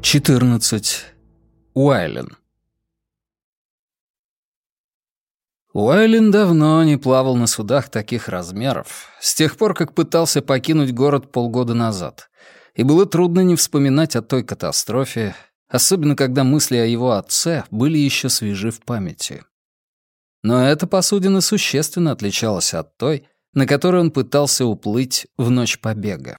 14. Уайлен. Уайлен давно не плавал на судах таких размеров, с тех пор, как пытался покинуть город полгода назад, и было трудно не вспоминать о той катастрофе, особенно когда мысли о его отце были еще свежи в памяти. Но эта посудина существенно отличалась от той, на которой он пытался уплыть в ночь побега.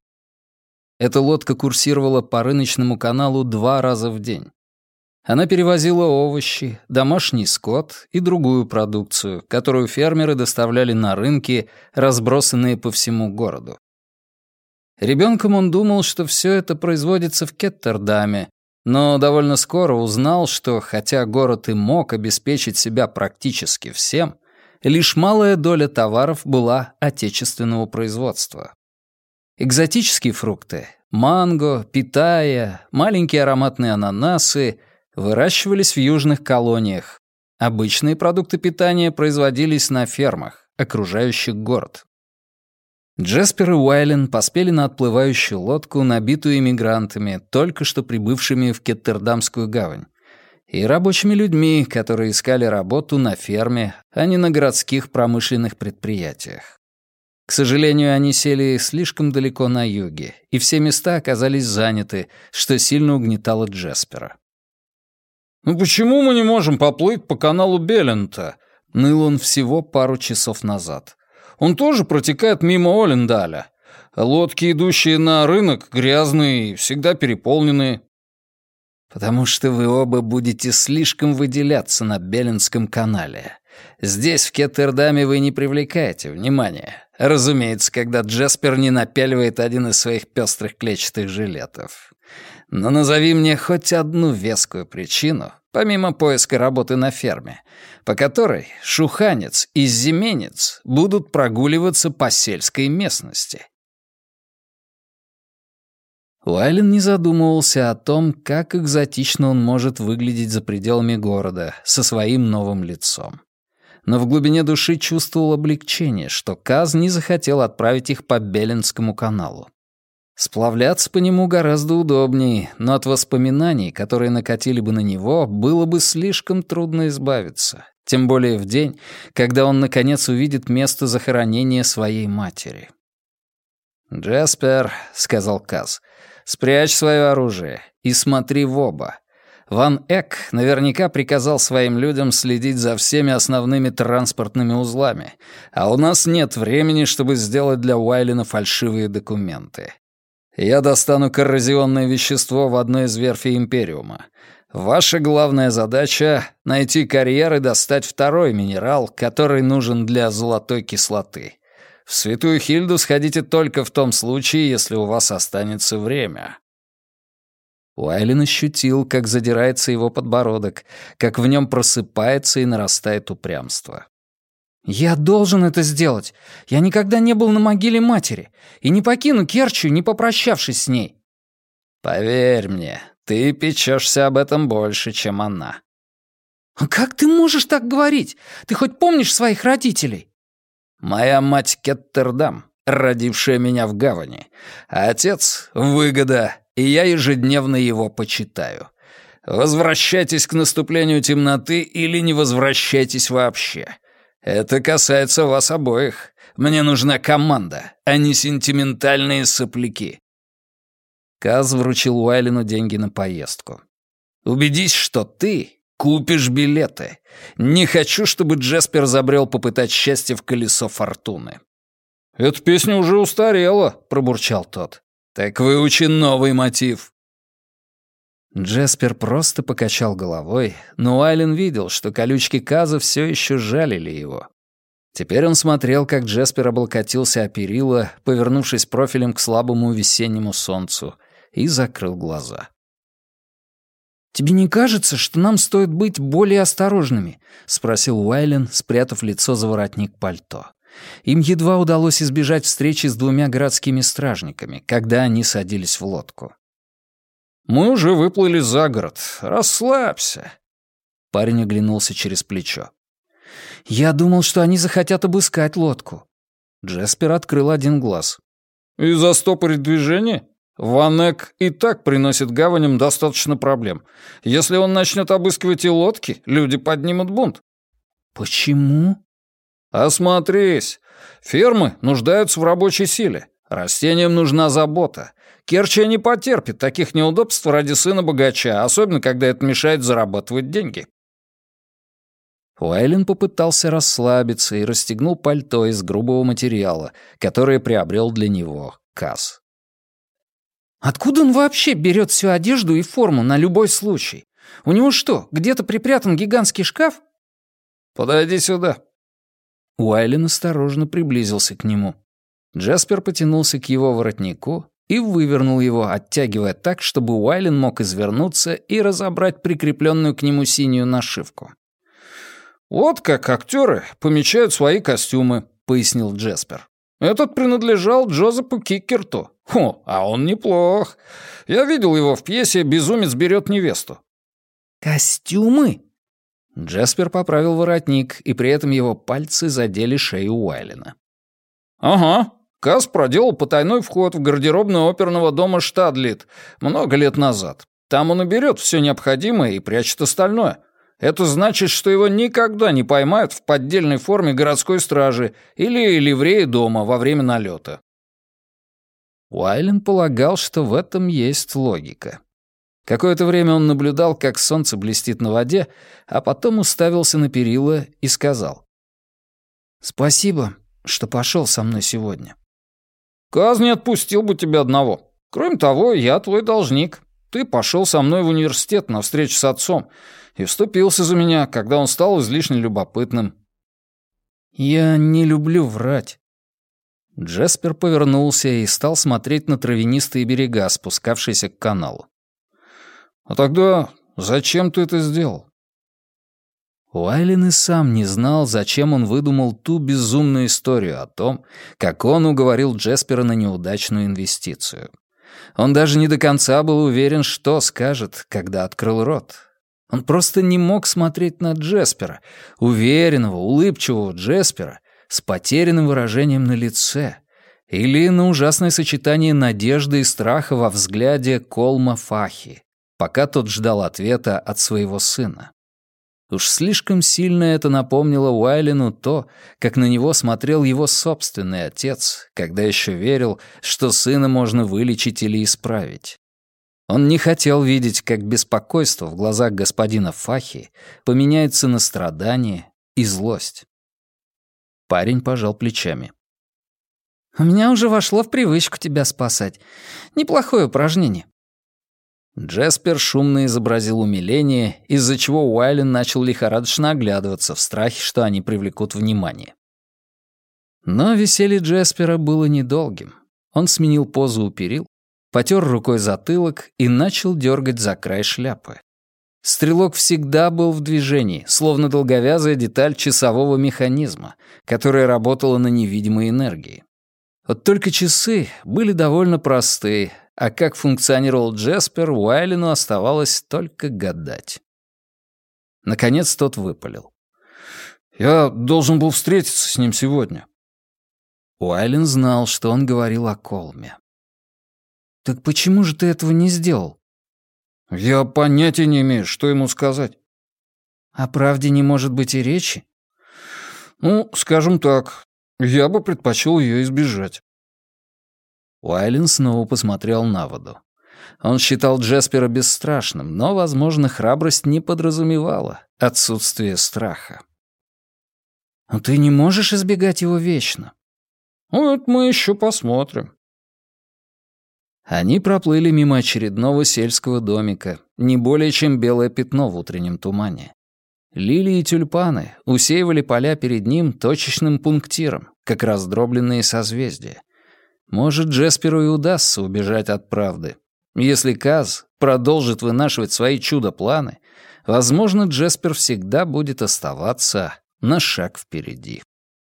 Эта лодка курсировала по рыночному каналу 2 раза в день. Она перевозила овощи, домашний скот и другую продукцию, которую фермеры доставляли на рынки, разбросанные по всему городу. Ребенком он думал, что все это производится в Кеттердаме, но довольно скоро узнал, что, хотя город и мог обеспечить себя практически всем, лишь малая доля товаров была отечественного производства. Экзотические фрукты — манго, питая, маленькие ароматные ананасы — выращивались в южных колониях. Обычные продукты питания производились на фермах, окружающих город. Джеспер и Уайлен поспели на отплывающую лодку, набитую иммигрантами, только что прибывшими в Кеттердамскую гавань, и рабочими людьми, которые искали работу на ферме, а не на городских промышленных предприятиях. К сожалению, они сели слишком далеко на юге, и все места оказались заняты, что сильно угнетало Джеспера. «Ну почему мы не можем поплыть по каналу Беллента?» — ныл он всего пару часов назад. «Он тоже протекает мимо Олендаля. Лодки, идущие на рынок, грязные и всегда переполненные». «Потому что вы оба будете слишком выделяться на Беллентском канале. Здесь, в Кеттердаме, вы не привлекаете внимания. Разумеется, когда Джеспер не напяливает один из своих пестрых клетчатых жилетов. Но назови мне хоть одну вескую причину, помимо поиска работы на ферме, по которой шуханец и зименец будут прогуливаться по сельской местности». Уайлен не задумывался о том, как экзотично он может выглядеть за пределами города, со своим новым лицом. Но в глубине души чувствовал облегчение, что Каз не захотел отправить их по Беллентскому каналу. Сплавляться по нему гораздо удобнее, но от воспоминаний, которые накатили бы на него, было бы слишком трудно избавиться, тем более в день, когда он наконец увидит место захоронения своей матери. «Джеспер», — сказал Каз, — «спрячь свое оружие и смотри в оба. Ван Эк наверняка приказал своим людям следить за всеми основными транспортными узлами, а у нас нет времени, чтобы сделать для Уайлена фальшивые документы. Я достану коррозионное вещество в одной из верфей Империума. Ваша главная задача — найти карьер и достать второй минерал, который нужен для золотой кислоты. В Святую Хильду сходите только в том случае, если у вас останется время». Уайлен ощутил, как задирается его подбородок, как в нем просыпается и нарастает упрямство. «Я должен это сделать. Я никогда не был на могиле матери и не покину Керчу, не попрощавшись с ней». «Поверь мне, ты печешься об этом больше, чем она». «А как ты можешь так говорить? Ты хоть помнишь своих родителей?» «Моя мать Кеттердам, родившая меня в гавани, а отец — выгода, и я ежедневно его почитаю. Возвращайтесь к наступлению темноты или не возвращайтесь вообще. Это касается вас обоих. Мне нужна команда, а не сентиментальные сопляки». Каз вручил Уайлену деньги на поездку. «Убедись, что ты купишь билеты. Не хочу, чтобы Джеспер забрел попытать счастье в колесо фортуны». «Эта песня уже устарела», — пробурчал тот. «Так выучи новый мотив». Джеспер просто покачал головой, но Уайлен видел, что колючки Каза все еще жалили его. Теперь он смотрел, как Джеспер облокотился о перила, повернувшись профилем к слабому весеннему солнцу, и закрыл глаза. «Тебе не кажется, что нам стоит быть более осторожными?» — спросил Уайлен, спрятав лицо за воротник пальто. Им едва удалось избежать встречи с 2 городскими стражниками, когда они садились в лодку. «Мы уже выплыли за город. Расслабься». Парень оглянулся через плечо. «Я думал, что они захотят обыскать лодку». Джеспер открыл один глаз. «И застопорить движение? Ванек и так приносит гаваням достаточно проблем. Если он начнет обыскивать и лодки, люди поднимут бунт». «Почему?» «Осмотрись. Фермы нуждаются в рабочей силе. Растениям нужна забота. Керчия не потерпит таких неудобств ради сына богача, особенно когда это мешает зарабатывать деньги». Уайлен попытался расслабиться и расстегнул пальто из грубого материала, которое приобрел для него Каз. «Откуда он вообще берет всю одежду и форму на любой случай? У него что, где-то припрятан гигантский шкаф?» «Подойди сюда». Уайлен осторожно приблизился к нему. Джаспер потянулся к его воротнику и вывернул его, оттягивая так, чтобы Уайлен мог извернуться и разобрать прикрепленную к нему синюю нашивку. «Вот как актеры помечают свои костюмы», — пояснил Джаспер. «Этот принадлежал Джозефу Киккерту. А он неплох. Я видел его в пьесе «Безумец берет невесту». «Костюмы?» Джаспер поправил воротник, и при этом его пальцы задели шею Уайлена. «Ага. Каз проделал потайной вход в гардеробную оперного дома Штадлит много лет назад. Там он и берет все необходимое и прячет остальное. Это значит, что его никогда не поймают в поддельной форме городской стражи или ливреи дома во время налета». Уайлен полагал, что в этом есть логика. Какое-то время он наблюдал, как солнце блестит на воде, а потом уставился на перила и сказал: «Спасибо, что пошел со мной сегодня». «Каз не отпустил бы тебя одного. Кроме того, я твой должник. Ты пошел со мной в университет на встречу с отцом и вступился за меня, когда он стал излишне любопытным». «Я не люблю врать». Джаспер повернулся и стал смотреть на травянистые берега, спускавшиеся к каналу. «А тогда зачем ты это сделал?» Уайлен и сам не знал, зачем он выдумал ту безумную историю о том, как он уговорил Джаспера на неудачную инвестицию. Он даже не до конца был уверен, что скажет, когда открыл рот. Он просто не мог смотреть на Джаспера, уверенного, улыбчивого Джаспера, с потерянным выражением на лице, или на ужасное сочетание надежды и страха во взгляде Колма Фахи, пока тот ждал ответа от своего сына. Уж слишком сильно это напомнило Уайлену то, как на него смотрел его собственный отец, когда еще верил, что сына можно вылечить или исправить. Он не хотел видеть, как беспокойство в глазах господина Фахи поменяется на страдание и злость. Парень пожал плечами. «У меня уже вошло в привычку тебя спасать. Неплохое упражнение». Джаспер шумно изобразил умиление, из-за чего Уайлен начал лихорадочно оглядываться в страхе, что они привлекут внимание. Но веселье Джаспера было недолгим. Он сменил позу у перил, потер рукой затылок и начал дергать за край шляпы. Стрелок всегда был в движении, словно долговязая деталь часового механизма, которая работала на невидимой энергии. Вот только часы были довольно простые, а как функционировал Джаспер, Уайлену оставалось только гадать. Наконец тот выпалил. «Я должен был встретиться с ним сегодня». Уайлен знал, что он говорил о Колме. «Так почему же ты этого не сделал?» «Я понятия не имею, что ему сказать». «О правде не может быть и речи?» «Ну, скажем так, я бы предпочел ее избежать». Уайлен снова посмотрел на воду. Он считал Джаспера бесстрашным, но, возможно, храбрость не подразумевала отсутствие страха. «Но ты не можешь избегать его вечно». «Ну, это мы еще посмотрим». Они проплыли мимо очередного сельского домика, не более чем белое пятно в утреннем тумане. Лилии и тюльпаны усеивали поля перед ним точечным пунктиром, как раздробленные созвездия. Может, Джасперу и удастся убежать от правды. Если Каз продолжит вынашивать свои чудо-планы, возможно, Джаспер всегда будет оставаться на шаг впереди.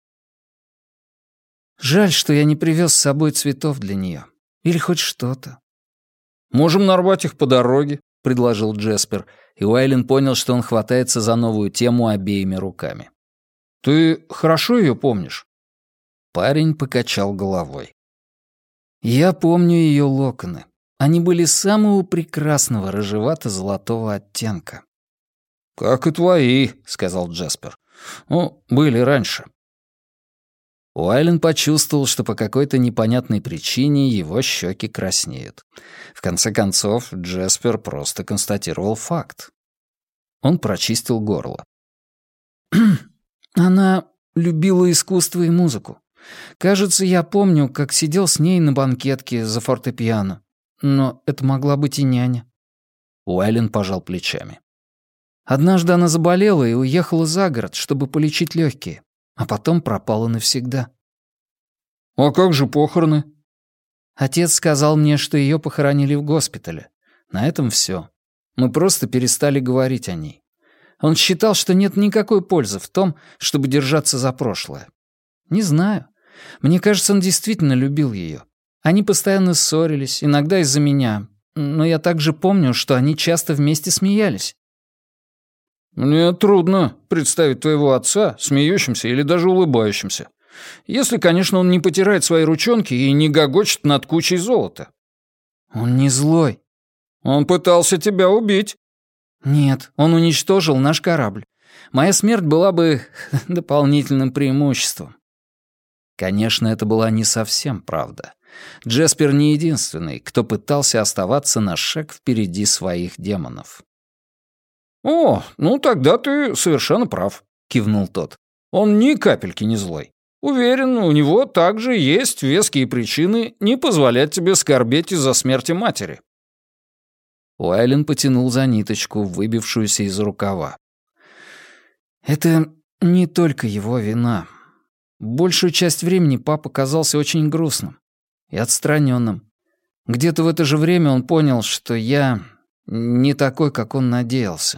«Жаль, что я не привез с собой цветов для нее. Или хоть что-то». «Можем нарвать их по дороге», — предложил Джаспер, и Уайлен понял, что он хватается за новую тему обеими руками. «Ты хорошо ее помнишь?» Парень покачал головой. «Я помню ее локоны. Они были самого прекрасного рыжевато-золотого оттенка. «Как и твои», — сказал Джаспер. «Ну, были раньше». Уайлен почувствовал, что по какой-то непонятной причине его щеки краснеют. В конце концов, Джаспер просто констатировал факт. Он прочистил горло. «Она любила искусство и музыку. Кажется, я помню, как сидел с ней на банкетке за фортепиано. Но это могла быть и няня». Уайлен пожал плечами. Однажды она заболела и уехала за город, чтобы полечить легкие, а потом пропала навсегда. «А как же похороны?» Отец сказал мне, что ее похоронили в госпитале. На этом все. Мы просто перестали говорить о ней. Он считал, что нет никакой пользы в том, чтобы держаться за прошлое. Не знаю. Мне кажется, он действительно любил ее. Они постоянно ссорились, иногда из-за меня. Но я также помню, что они часто вместе смеялись. «Мне трудно представить твоего отца смеющимся или даже улыбающимся. Если, конечно, он не потирает свои ручонки и не гогочет над кучей золота». Он не злой. «Он пытался тебя убить». Нет, он уничтожил наш корабль. Моя смерть была бы дополнительным преимуществом». Конечно, это была не совсем правда. Джаспер не единственный, кто пытался оставаться на шаг впереди своих демонов. «О, ну тогда ты совершенно прав», — кивнул тот. «Он ни капельки не злой. Уверен, у него также есть веские причины не позволять тебе скорбеть из-за смерти матери». Уайлен потянул за ниточку, выбившуюся из рукава. «Это не только его вина. Большую часть времени папа казался очень грустным и отстраненным. Где-то в это же время он понял, что я не такой, как он надеялся».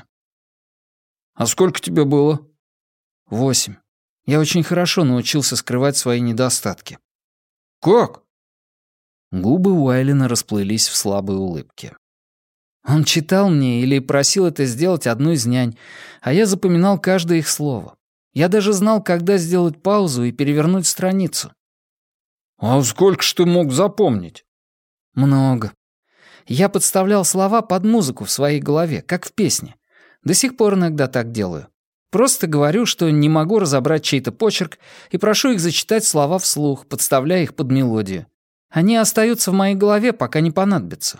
«А сколько тебе было?» 8. Я очень хорошо научился скрывать свои недостатки». «Как?» Губы Уайлена расплылись в слабой улыбке. Он читал мне или просил это сделать одну из нянь, а я запоминал каждое их слово. Я даже знал, когда сделать паузу и перевернуть страницу. «А сколько ж ты мог запомнить?» Много. Я подставлял слова под музыку в своей голове, как в песне. До сих пор иногда так делаю. Просто говорю, что не могу разобрать чей-то почерк, и прошу их зачитать слова вслух, подставляя их под мелодию. Они остаются в моей голове, пока не понадобятся.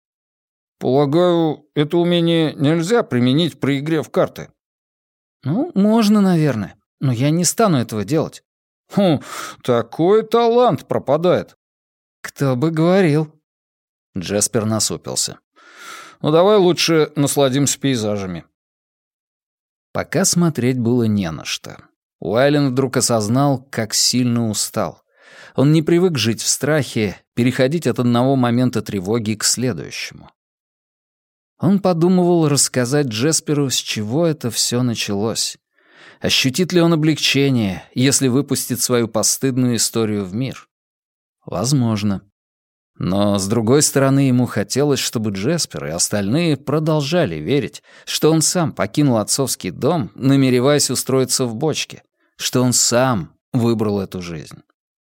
«Полагаю, это умение нельзя применить при игре в карты». Ну, можно, наверное, но я не стану этого делать. Такой талант пропадает. Кто бы говорил. Джаспер насупился. Ну, давай лучше насладимся пейзажами. Пока смотреть было не на что. Уайлен вдруг осознал, как сильно устал. Он не привык жить в страхе, переходить от одного момента тревоги к следующему. Он подумывал рассказать Джасперу, с чего это все началось. Ощутит ли он облегчение, если выпустит свою постыдную историю в мир? Возможно. Но, с другой стороны, ему хотелось, чтобы Джаспер и остальные продолжали верить, что он сам покинул отцовский дом, намереваясь устроиться в бочке, что он сам выбрал эту жизнь.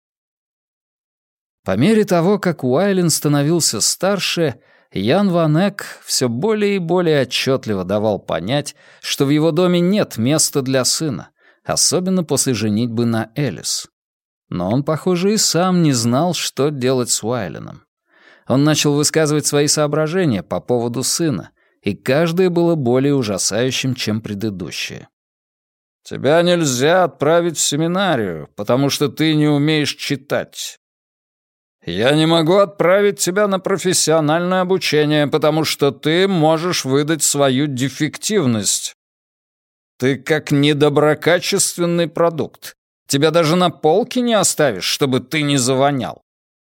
По мере того, как Уайлен становился старше, Ян Ван Эк все более и более отчетливо давал понять, что в его доме нет места для сына, особенно после женитьбы на Элис. Но он, похоже, и сам не знал, что делать с Уайленом. Он начал высказывать свои соображения по поводу сына, и каждое было более ужасающим, чем предыдущее. «Тебя нельзя отправить в семинарию, потому что ты не умеешь читать. Я не могу отправить тебя на профессиональное обучение, потому что ты можешь выдать свою дефективность. Ты как недоброкачественный продукт. Тебя даже на полке не оставишь, чтобы ты не завонял».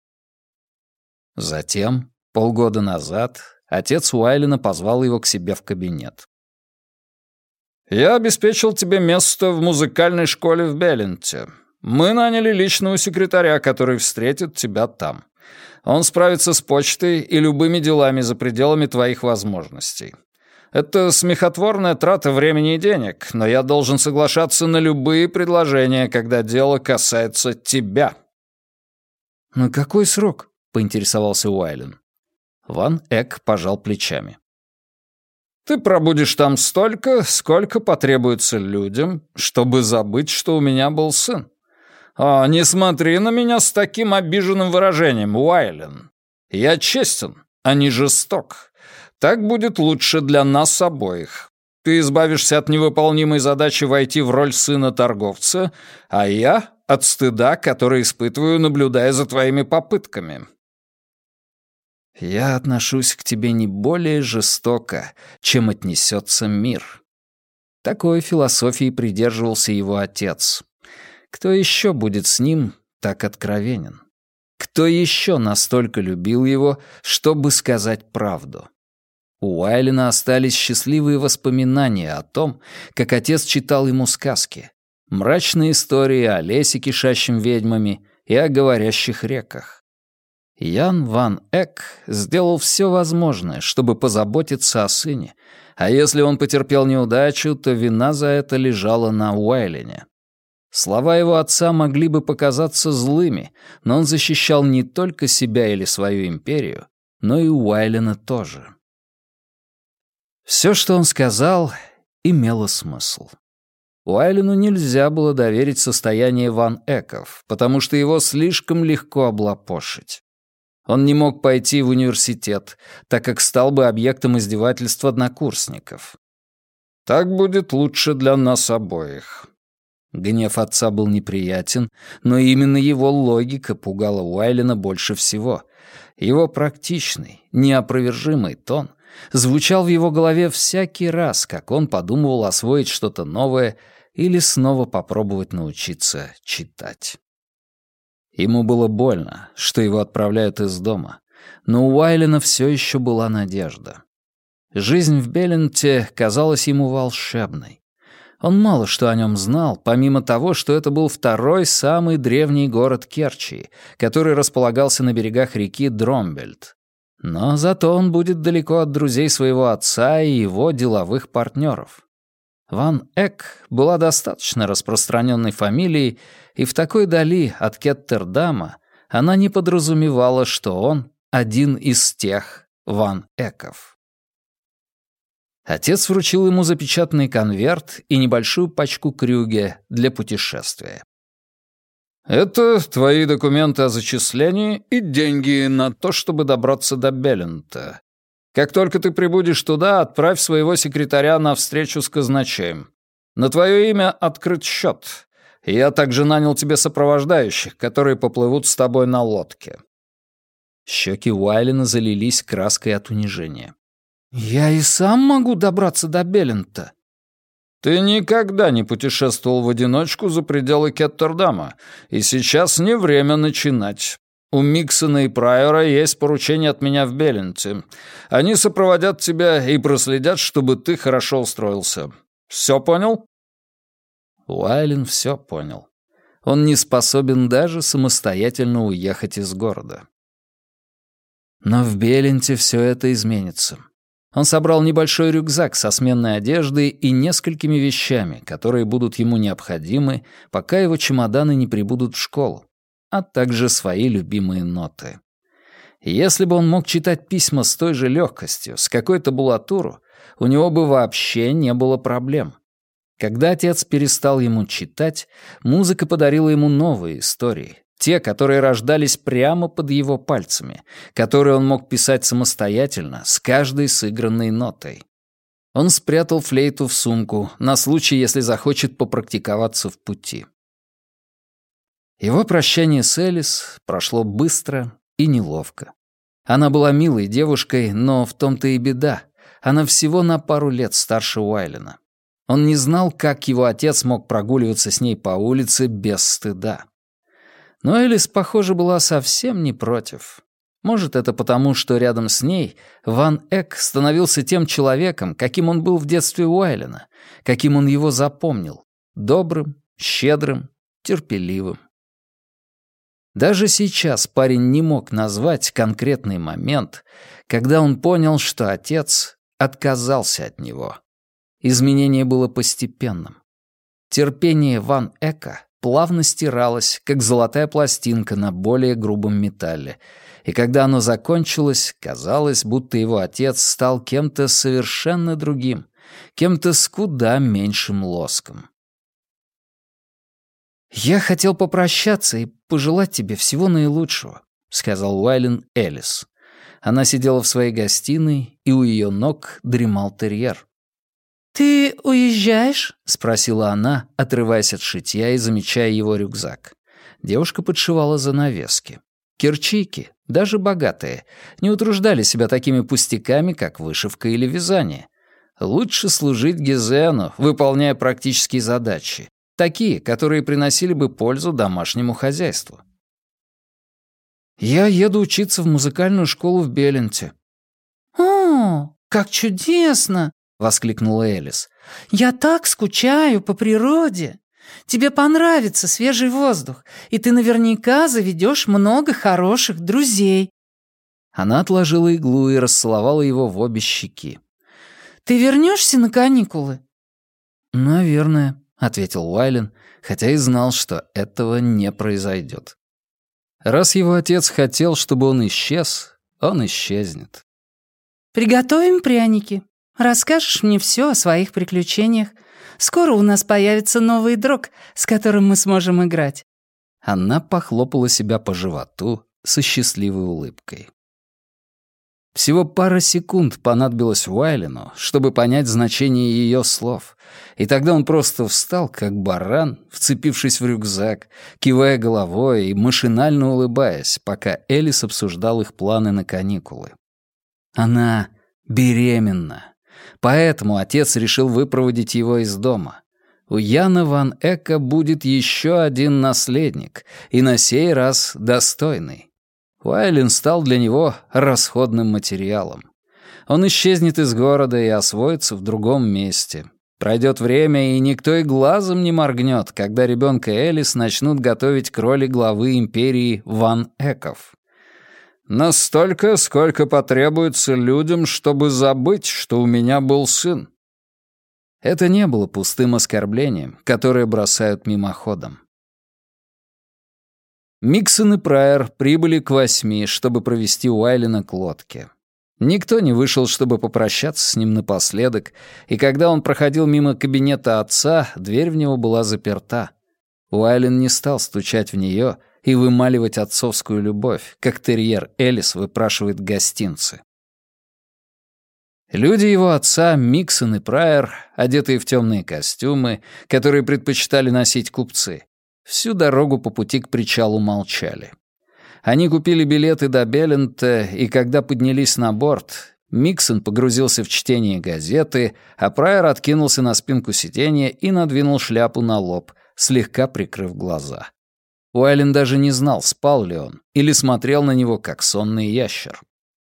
Затем, полгода назад, отец Уайлена позвал его к себе в кабинет. «Я обеспечил тебе место в музыкальной школе в Белленте. Мы наняли личного секретаря, который встретит тебя там. Он справится с почтой и любыми делами за пределами твоих возможностей. Это смехотворная трата времени и денег, но я должен соглашаться на любые предложения, когда дело касается тебя». «На какой срок?» — поинтересовался Уайлен. Ван Эк пожал плечами. «Ты пробудешь там столько, сколько потребуется людям, чтобы забыть, что у меня был сын. Не смотри на меня с таким обиженным выражением, Уайлен. Я честен, а не жесток. Так будет лучше для нас обоих. Ты избавишься от невыполнимой задачи войти в роль сына торговца, а я — от стыда, который испытываю, наблюдая за твоими попытками». «Я отношусь к тебе не более жестоко, чем отнесется мир». Такой философией придерживался его отец. Кто еще будет с ним так откровенен? Кто еще настолько любил его, чтобы сказать правду? У Уайлена остались счастливые воспоминания о том, как отец читал ему сказки. Мрачные истории о лесе, кишащем ведьмами, и о говорящих реках. Ян Ван Эк сделал все возможное, чтобы позаботиться о сыне, а если он потерпел неудачу, то вина за это лежала на Уайлене. Слова его отца могли бы показаться злыми, но он защищал не только себя или свою империю, но и Уайлена тоже. Все, что он сказал, имело смысл. Уайлену нельзя было доверить состояние Ван Эков, потому что его слишком легко облапошить. Он не мог пойти в университет, так как стал бы объектом издевательств однокурсников. «Так будет лучше для нас обоих». Гнев отца был неприятен, но именно его логика пугала Уайлена больше всего. Его практичный, неопровержимый тон звучал в его голове всякий раз, как он подумывал освоить что-то новое или снова попробовать научиться читать. Ему было больно, что его отправляют из дома, но у Уайлена все еще была надежда. Жизнь в Белленте казалась ему волшебной. Он мало что о нем знал, помимо того, что это был второй самый древний город Керчи, который располагался на берегах реки Дромбельт. Но зато он будет далеко от друзей своего отца и его деловых партнеров. Ван Эк была достаточно распространенной фамилией, и в такой дали от Кеттердама она не подразумевала, что он один из тех Ван Эков. Отец вручил ему запечатанный конверт и небольшую пачку крюге для путешествия. «Это твои документы о зачислении и деньги на то, чтобы добраться до Беллента. Как только ты прибудешь туда, отправь своего секретаря на встречу с казначеем. На твое имя открыт счет. Я также нанял тебе сопровождающих, которые поплывут с тобой на лодке». Щеки Уайлена залились краской от унижения. «Я и сам могу добраться до Беллента». «Ты никогда не путешествовал в одиночку за пределы Кеттердама, и сейчас не время начинать. У Миксона и Прайора есть поручение от меня в Белленте. Они сопроводят тебя и проследят, чтобы ты хорошо устроился. Все понял?» Уайлен все понял. Он не способен даже самостоятельно уехать из города. Но в Белленте все это изменится. Он собрал небольшой рюкзак со сменной одеждой и несколькими вещами, которые будут ему необходимы, пока его чемоданы не прибудут в школу, а также свои любимые ноты. Если бы он мог читать письма с той же легкостью, с какой табулатуру, у него бы вообще не было проблем. Когда отец перестал ему читать, музыка подарила ему новые истории, те, которые рождались прямо под его пальцами, которые он мог писать самостоятельно, с каждой сыгранной нотой. Он спрятал флейту в сумку на случай, если захочет попрактиковаться в пути. Его прощание с Элис прошло быстро и неловко. Она была милой девушкой, но в том-то и беда. Она всего на пару лет старше Уайлена. Он не знал, как его отец мог прогуливаться с ней по улице без стыда. Но Элис, похоже, была совсем не против. Может, это потому, что рядом с ней Ван Эк становился тем человеком, каким он был в детстве Уайлена, каким он его запомнил — добрым, щедрым, терпеливым. Даже сейчас парень не мог назвать конкретный момент, когда он понял, что отец отказался от него. Изменение было постепенным. Терпение Ван Эка плавно стиралось, как золотая пластинка на более грубом металле, и когда оно закончилось, казалось, будто его отец стал кем-то совершенно другим, кем-то с куда меньшим лоском. «Я хотел попрощаться и пожелать тебе всего наилучшего», — сказал Уайлен Элис. Она сидела в своей гостиной, и у ее ног дремал терьер. «Ты уезжаешь?» — спросила она, отрываясь от шитья и замечая его рюкзак. Девушка подшивала занавески. Кирчийки, даже богатые, не утруждали себя такими пустяками, как вышивка или вязание. Лучше служить Гизену, выполняя практические задачи, такие, которые приносили бы пользу домашнему хозяйству. «Я еду учиться в музыкальную школу в Беленте». «О, как чудесно!» — воскликнула Элис. «Я так скучаю по природе. Тебе понравится свежий воздух, и ты наверняка заведешь много хороших друзей». Она отложила иглу и расцеловала его в обе щеки. «Ты вернешься на каникулы?» «Наверное», — ответил Уайлен, хотя и знал, что этого не произойдет. Раз его отец хотел, чтобы он исчез, он исчезнет. «Приготовим пряники. Расскажешь мне все о своих приключениях. Скоро у нас появится новый друг, с которым мы сможем играть». Она похлопала себя по животу со счастливой улыбкой. Всего пара секунд понадобилось Уайлену, чтобы понять значение ее слов, и тогда он просто встал, как баран, вцепившись в рюкзак, кивая головой и машинально улыбаясь, пока Элис обсуждал их планы на каникулы. Она беременна, поэтому отец решил выпроводить его из дома. У Яна ван Эка будет еще один наследник, и на сей раз достойный. Уайлен стал для него расходным материалом. Он исчезнет из города и освоится в другом месте. Пройдет время, и никто и глазом не моргнет, когда ребенка Элис начнут готовить к роли главы империи Ван Эков. «Настолько, сколько потребуется людям, чтобы забыть, что у меня был сын». Это не было пустым оскорблением, которое бросают мимоходом. Миксон и Прайер прибыли к 8, чтобы провести Уайлена к лодке. Никто не вышел, чтобы попрощаться с ним напоследок, и когда он проходил мимо кабинета отца, дверь в него была заперта. Уайлен не стал стучать в нее и вымаливать отцовскую любовь, как терьер Элис выпрашивает гостинцы. Люди его отца, Миксон и Прайер, одетые в темные костюмы, которые предпочитали носить купцы, всю дорогу по пути к причалу молчали. Они купили билеты до Белента, и когда поднялись на борт, Миксон погрузился в чтение газеты, а Прайер откинулся на спинку сиденья и надвинул шляпу на лоб, слегка прикрыв глаза. Уайлен даже не знал, спал ли он, или смотрел на него, как сонный ящер.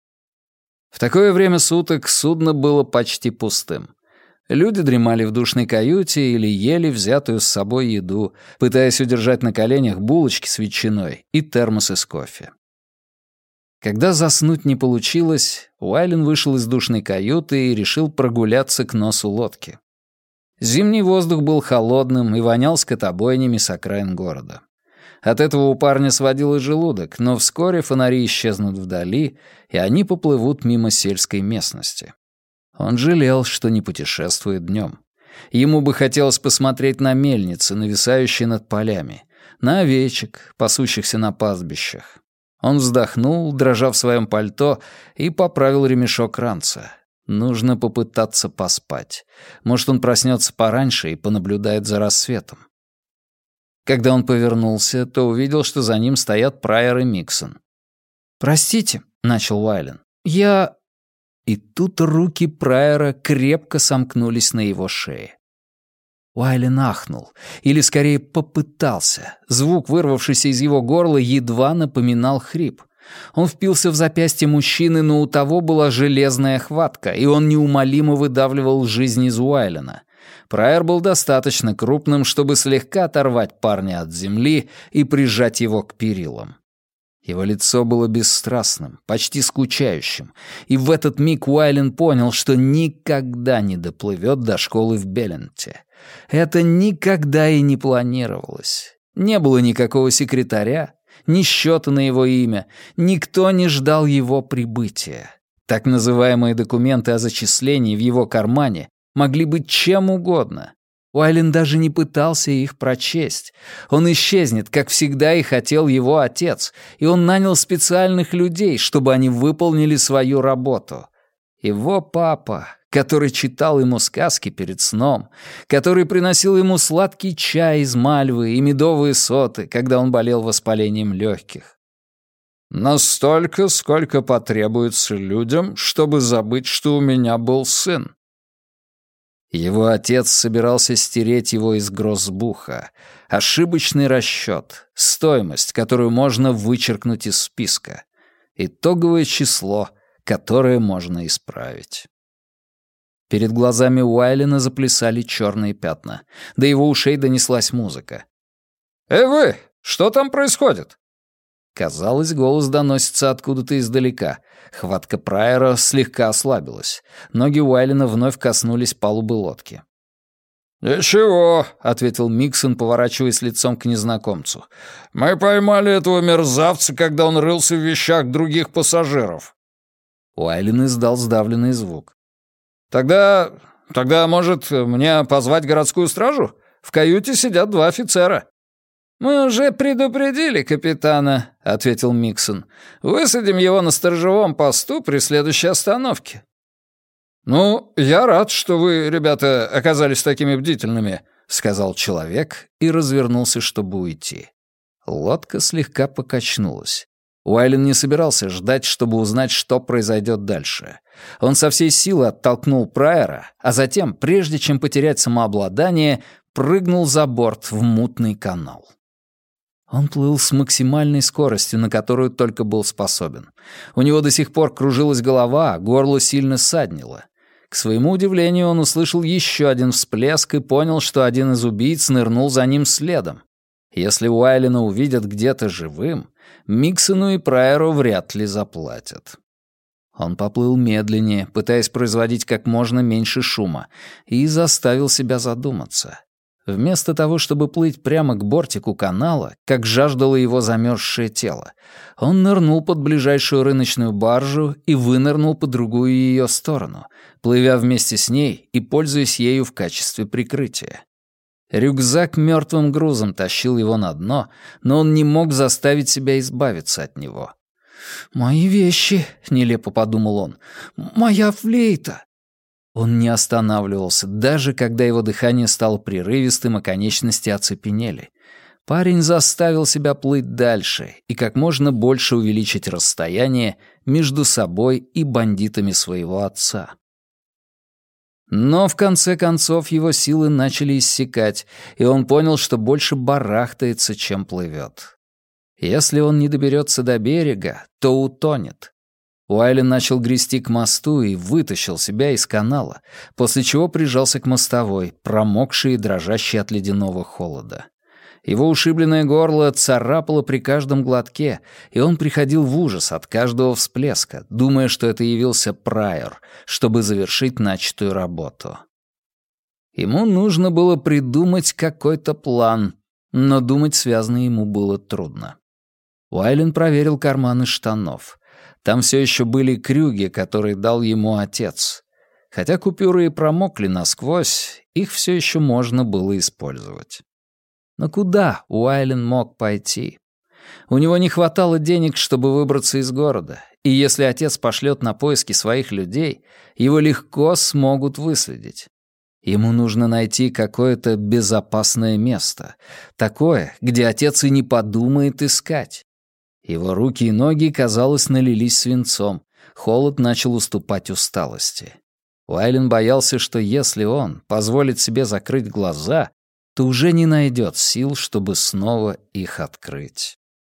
В такое время суток судно было почти пустым. Люди дремали в душной каюте или ели взятую с собой еду, пытаясь удержать на коленях булочки с ветчиной и термосы с кофе. Когда заснуть не получилось, Уайлен вышел из душной каюты и решил прогуляться к носу лодки. Зимний воздух был холодным и вонял скотобойнями с окраин города. От этого у парня сводило желудок, но вскоре фонари исчезнут вдали, и они поплывут мимо сельской местности. Он жалел, что не путешествует днем. Ему бы хотелось посмотреть на мельницы, нависающие над полями, на овечек, пасущихся на пастбищах. Он вздохнул, дрожа в своем пальто, и поправил ремешок ранца. Нужно попытаться поспать. Может, он проснется пораньше и понаблюдает за рассветом. Когда он повернулся, то увидел, что за ним стоят Прайер и Миксон. «Простите», — начал Уайлен, — «я...» И тут руки Прайера крепко сомкнулись на его шее. Уайлен ахнул, или скорее попытался. Звук, вырвавшийся из его горла, едва напоминал хрип. Он впился в запястье мужчины, но у того была железная хватка, и он неумолимо выдавливал жизнь из Уайлена. Прайер был достаточно крупным, чтобы слегка оторвать парня от земли и прижать его к перилам. Его лицо было бесстрастным, почти скучающим, и в этот миг Уайлен понял, что никогда не доплывет до школы в Беленте. Это никогда и не планировалось. Не было никакого секретаря, ни счета на его имя, никто не ждал его прибытия. Так называемые документы о зачислении в его кармане могли быть чем угодно. Уайлен даже не пытался их прочесть. Он исчезнет, как всегда и хотел его отец, и он нанял специальных людей, чтобы они выполнили свою работу. Его папа, который читал ему сказки перед сном, который приносил ему сладкий чай из мальвы и медовые соты, когда он болел воспалением легких. «Настолько, сколько потребуется людям, чтобы забыть, что у меня был сын». Его отец собирался стереть его из гроссбуха. Ошибочный расчет, стоимость, которую можно вычеркнуть из списка. Итоговое число, которое можно исправить. Перед глазами Уайлена заплясали черные пятна. До его ушей донеслась музыка. Вы, что там происходит?» Казалось, голос доносится откуда-то издалека. Хватка Прайера слегка ослабилась. Ноги Уайлена вновь коснулись палубы лодки. «Ничего», — ответил Миксон, поворачиваясь лицом к незнакомцу. «Мы поймали этого мерзавца, когда он рылся в вещах других пассажиров». Уайлен издал сдавленный звук. «Тогда, может, мне позвать городскую стражу? В каюте сидят 2 офицера». «Мы уже предупредили капитана», — ответил Миксон. «Высадим его на сторожевом посту при следующей остановке». «Ну, я рад, что вы, ребята, оказались такими бдительными», — сказал человек и развернулся, чтобы уйти. Лодка слегка покачнулась. Уайлен не собирался ждать, чтобы узнать, что произойдет дальше. Он со всей силы оттолкнул Прайера, а затем, прежде чем потерять самообладание, прыгнул за борт в мутный канал. Он плыл с максимальной скоростью, на которую только был способен. У него до сих пор кружилась голова, а горло сильно ссаднило. К своему удивлению, он услышал еще один всплеск и понял, что один из убийц нырнул за ним следом. Если Уайлена увидят где-то живым, Миксону и Прайеру вряд ли заплатят. Он поплыл медленнее, пытаясь производить как можно меньше шума, и заставил себя задуматься. Вместо того, чтобы плыть прямо к бортику канала, как жаждало его замерзшее тело, он нырнул под ближайшую рыночную баржу и вынырнул по другую ее сторону, плывя вместе с ней и пользуясь ею в качестве прикрытия. Рюкзак мертвым грузом тащил его на дно, но он не мог заставить себя избавиться от него. «Мои вещи», — нелепо подумал он, — «моя флейта». Он не останавливался, даже когда его дыхание стало прерывистым, а конечности оцепенели. Парень заставил себя плыть дальше и как можно больше увеличить расстояние между собой и бандитами своего отца. Но в конце концов его силы начали иссякать, и он понял, что больше барахтается, чем плывет. Если он не доберется до берега, то утонет. Уайлен начал грести к мосту и вытащил себя из канала, после чего прижался к мостовой, промокший и дрожащий от ледяного холода. Его ушибленное горло царапало при каждом глотке, и он приходил в ужас от каждого всплеска, думая, что это явился Прайер, чтобы завершить начатую работу. Ему нужно было придумать какой-то план, но думать связно ему было трудно. Уайлен проверил карманы штанов. Там все еще были крюги, которые дал ему отец. Хотя купюры и промокли насквозь, их все еще можно было использовать. Но куда Уайлен мог пойти? У него не хватало денег, чтобы выбраться из города, и если отец пошлет на поиски своих людей, его легко смогут выследить. Ему нужно найти какое-то безопасное место, такое, где отец и не подумает искать. Его руки и ноги, казалось, налились свинцом. Холод начал уступать усталости. Уайлен боялся, что если он позволит себе закрыть глаза, то уже не найдет сил, чтобы снова их открыть.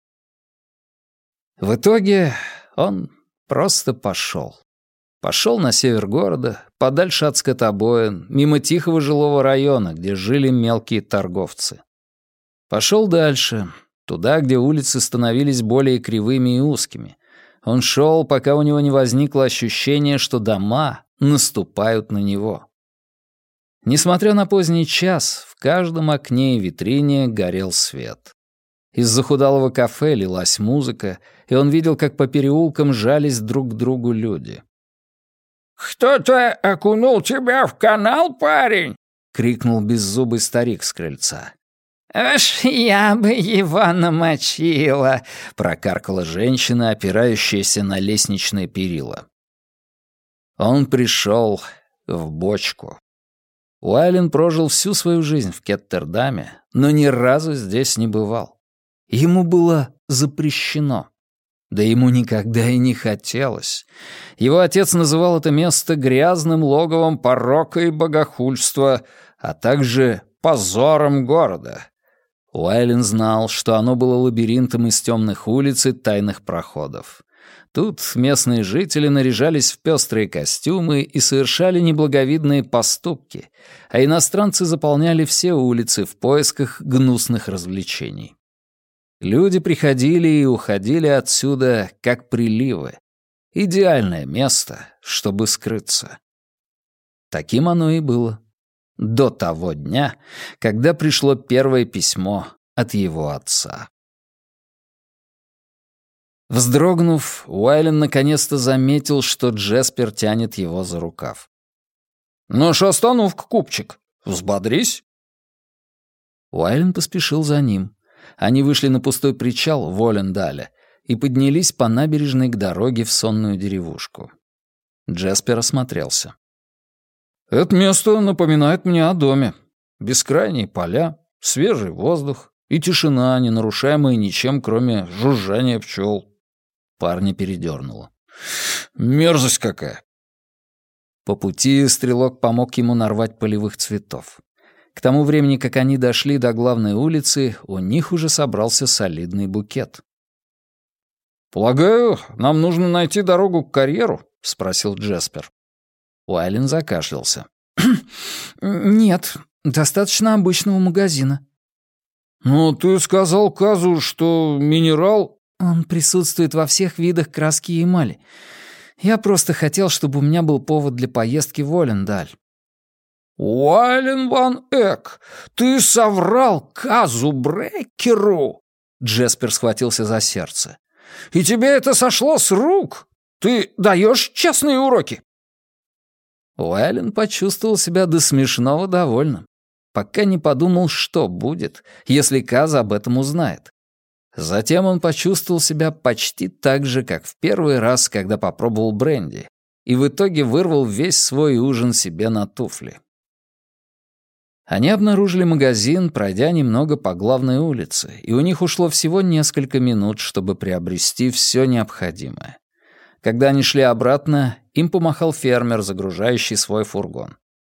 В итоге он просто пошел. Пошел на север города, подальше от скотобоин, мимо тихого жилого района, где жили мелкие торговцы. Пошел дальше, туда, где улицы становились более кривыми и узкими. Он шел, пока у него не возникло ощущение, что дома наступают на него. Несмотря на поздний час, в каждом окне и витрине горел свет. Из захудалого кафе лилась музыка, и он видел, как по переулкам жались друг к другу люди. «Кто-то окунул тебя в канал, парень?» — крикнул беззубый старик с крыльца. «Аж я бы его намочила», — прокаркала женщина, опирающаяся на лестничные перила. Он пришел в бочку. Уайлен прожил всю свою жизнь в Кеттердаме, но ни разу здесь не бывал. Ему было запрещено. Да ему никогда и не хотелось. Его отец называл это место грязным логовом порока и богохульства, а также позором города. Уайлен знал, что оно было лабиринтом из темных улиц и тайных проходов. Тут местные жители наряжались в пестрые костюмы и совершали неблаговидные поступки, а иностранцы заполняли все улицы в поисках гнусных развлечений. Люди приходили и уходили отсюда, как приливы. Идеальное место, чтобы скрыться. Таким оно и было. До того дня, когда пришло первое письмо от его отца. Вздрогнув, Уайлен наконец-то заметил, что Джеспер тянет его за рукав. «Наша остановка, купчик. Взбодрись». Уайлен поспешил за ним. Они вышли на пустой причал в Олендале и поднялись по набережной к дороге в сонную деревушку. Джеспер осмотрелся. «Это место напоминает мне о доме. Бескрайние поля, свежий воздух и тишина, не нарушаемая ничем, кроме жужжания пчел». Парня передернуло. «Мерзость какая!» По пути стрелок помог ему нарвать полевых цветов. К тому времени, как они дошли до главной улицы, у них уже собрался солидный букет. «Полагаю, нам нужно найти дорогу к карьеру?» — спросил Джеспер. Уайлен закашлялся. «Нет, достаточно обычного магазина». «Ну, ты сказал Казу, что минерал...» «Он присутствует во всех видах краски и эмали. Я просто хотел, чтобы у меня был повод для поездки в Олендаль». «Уайлен ван Эк, ты соврал Казу Брекеру!» Джеспер схватился за сердце. «И тебе это сошло с рук? Ты даешь честные уроки?» Уайлен почувствовал себя до смешного довольным, пока не подумал, что будет, если Каз об этом узнает. Затем он почувствовал себя почти так же, как в первый раз, когда попробовал бренди, и в итоге вырвал весь свой ужин себе на туфли. Они обнаружили магазин, пройдя немного по главной улице, и у них ушло всего несколько минут, чтобы приобрести все необходимое. Когда они шли обратно, им помахал фермер, загружающий свой фургон.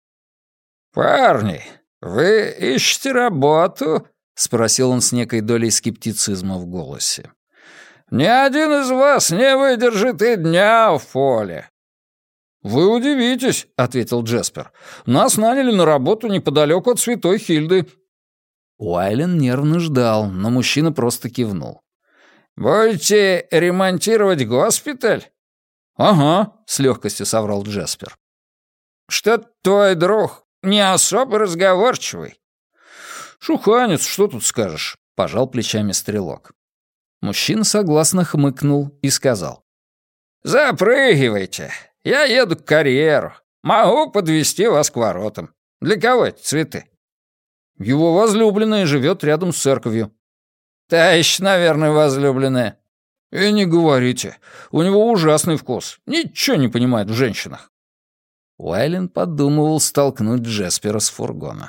«Парни, вы ищете работу?» — спросил он с некой долей скептицизма в голосе. «Ни один из вас не выдержит и дня в поле». «Вы удивитесь», — ответил Джеспер. «Нас наняли на работу неподалеку от Святой Хильды». Уайлен нервно ждал, но мужчина просто кивнул. «Будете ремонтировать госпиталь?» «Ага», — с легкостью соврал Джеспер. «Что твой друг не особо разговорчивый?» «Шуханец, что тут скажешь?» — пожал плечами стрелок. Мужчина согласно хмыкнул и сказал. «Запрыгивайте. Я еду к карьеру. Могу подвезти вас к воротам. Для кого эти цветы?» «Его возлюбленная живет рядом с церковью». «Та еще, наверное, возлюбленная». «И не говорите. У него ужасный вкус. Ничего не понимает в женщинах». Уайлен подумывал столкнуть Джеспера с фургона.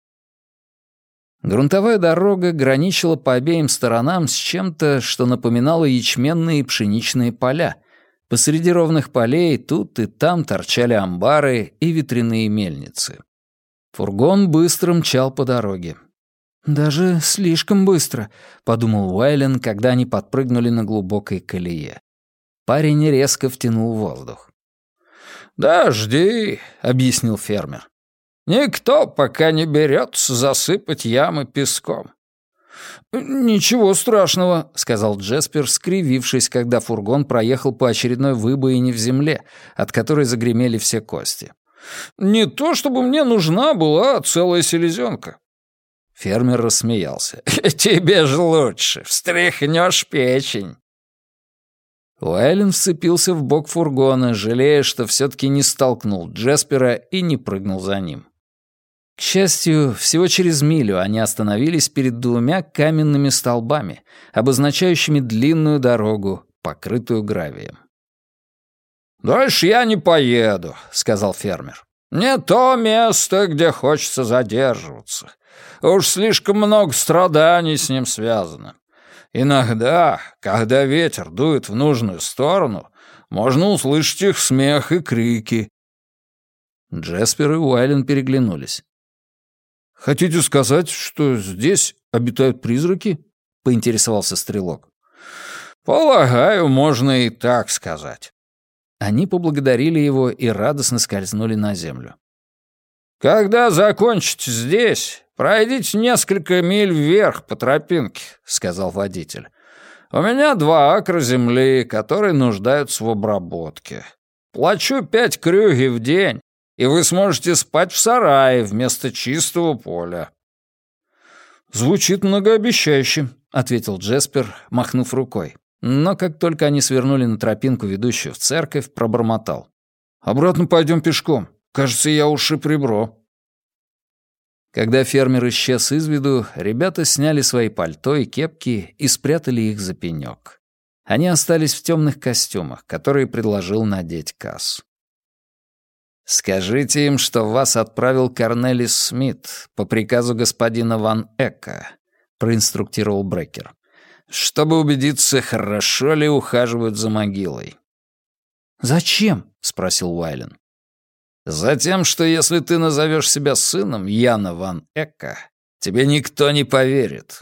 Грунтовая дорога граничила по обеим сторонам с чем-то, что напоминало ячменные и пшеничные поля. Посреди ровных полей тут и там торчали амбары и ветряные мельницы. Фургон быстро мчал по дороге. «Даже слишком быстро», — подумал Уайлен, когда они подпрыгнули на глубокой колее. Парень резко втянул воздух. «Дожди», — объяснил фермер. «Никто пока не берется засыпать ямы песком». «Ничего страшного», — сказал Джеспер, скривившись, когда фургон проехал по очередной выбоине в земле, от которой загремели все кости. Не то чтобы мне нужна была целая селезенка». Фермер рассмеялся. «Тебе же лучше, встряхнешь печень». Уайлен вцепился в бок фургона, жалея, что все-таки не столкнул Джеспера и не прыгнул за ним. К счастью, всего через милю они остановились перед двумя каменными столбами, обозначающими длинную дорогу, покрытую гравием. «Дальше я не поеду», — сказал фермер. «Не то место, где хочется задерживаться. Уж слишком много страданий с ним связано. Иногда, когда ветер дует в нужную сторону, можно услышать их смех и крики». Джеспер и Уайлен переглянулись. «Хотите сказать, что здесь обитают призраки?» — поинтересовался стрелок. «Полагаю, можно и так сказать». Они поблагодарили его и радостно скользнули на землю. «Когда закончите здесь, пройдите несколько миль вверх по тропинке», — сказал водитель. «У меня 2 акра земли, которые нуждаются в обработке. Плачу 5 крюги в день, и вы сможете спать в сарае вместо чистого поля». «Звучит многообещающе», — ответил Джеспер, махнув рукой. Но как только они свернули на тропинку, ведущую в церковь, пробормотал. «Обратно пойдем пешком. Кажется, я ушиб ребро». Когда фермер исчез из виду, ребята сняли свои пальто и кепки и спрятали их за пенёк. Они остались в темных костюмах, которые предложил надеть Касс. «Скажите им, что вас отправил Корнелис Смит по приказу господина Ван Эка», — проинструктировал Брекер, «чтобы убедиться, хорошо ли ухаживают за могилой». «Зачем?» — спросил Уайлен. «Затем, что если ты назовешь себя сыном Яна Ван Эка, тебе никто не поверит».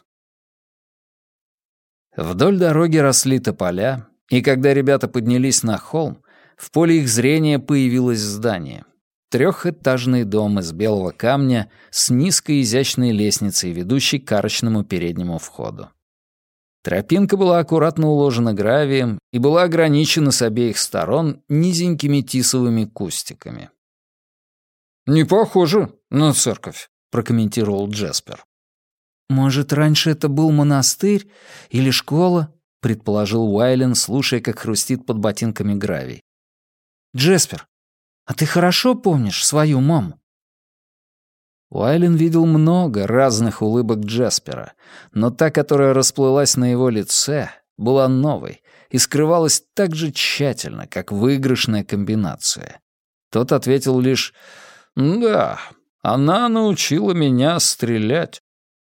Вдоль дороги росли тополя, и когда ребята поднялись на холм, в поле их зрения появилось здание. 3-этажный дом из белого камня с низкой изящной лестницей, ведущей к арочному переднему входу. Тропинка была аккуратно уложена гравием и была ограничена с обеих сторон низенькими тисовыми кустиками. «Не похоже на церковь», — прокомментировал Джеспер. «Может, раньше это был монастырь или школа?» — предположил Уайлен, слушая, как хрустит под ботинками гравий. «Джеспер, а ты хорошо помнишь свою маму?» Уайлен видел много разных улыбок Джеспера, но та, которая расплылась на его лице, была новой и скрывалась так же тщательно, как выигрышная комбинация. Тот ответил лишь «Да, она научила меня стрелять».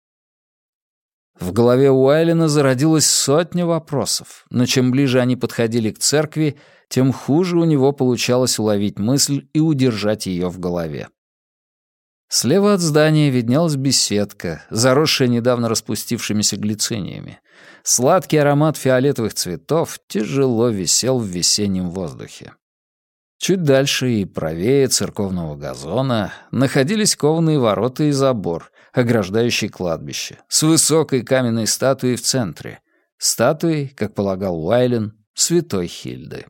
В голове Уайлена зародилась сотня вопросов, но чем ближе они подходили к церкви, тем хуже у него получалось уловить мысль и удержать ее в голове. Слева от здания виднелась беседка, заросшая недавно распустившимися глициниями. Сладкий аромат фиолетовых цветов тяжело висел в весеннем воздухе. Чуть дальше и правее церковного газона находились кованые ворота и забор, ограждающий кладбище, с высокой каменной статуей в центре. Статуей, как полагал Уайлен, святой Хильды.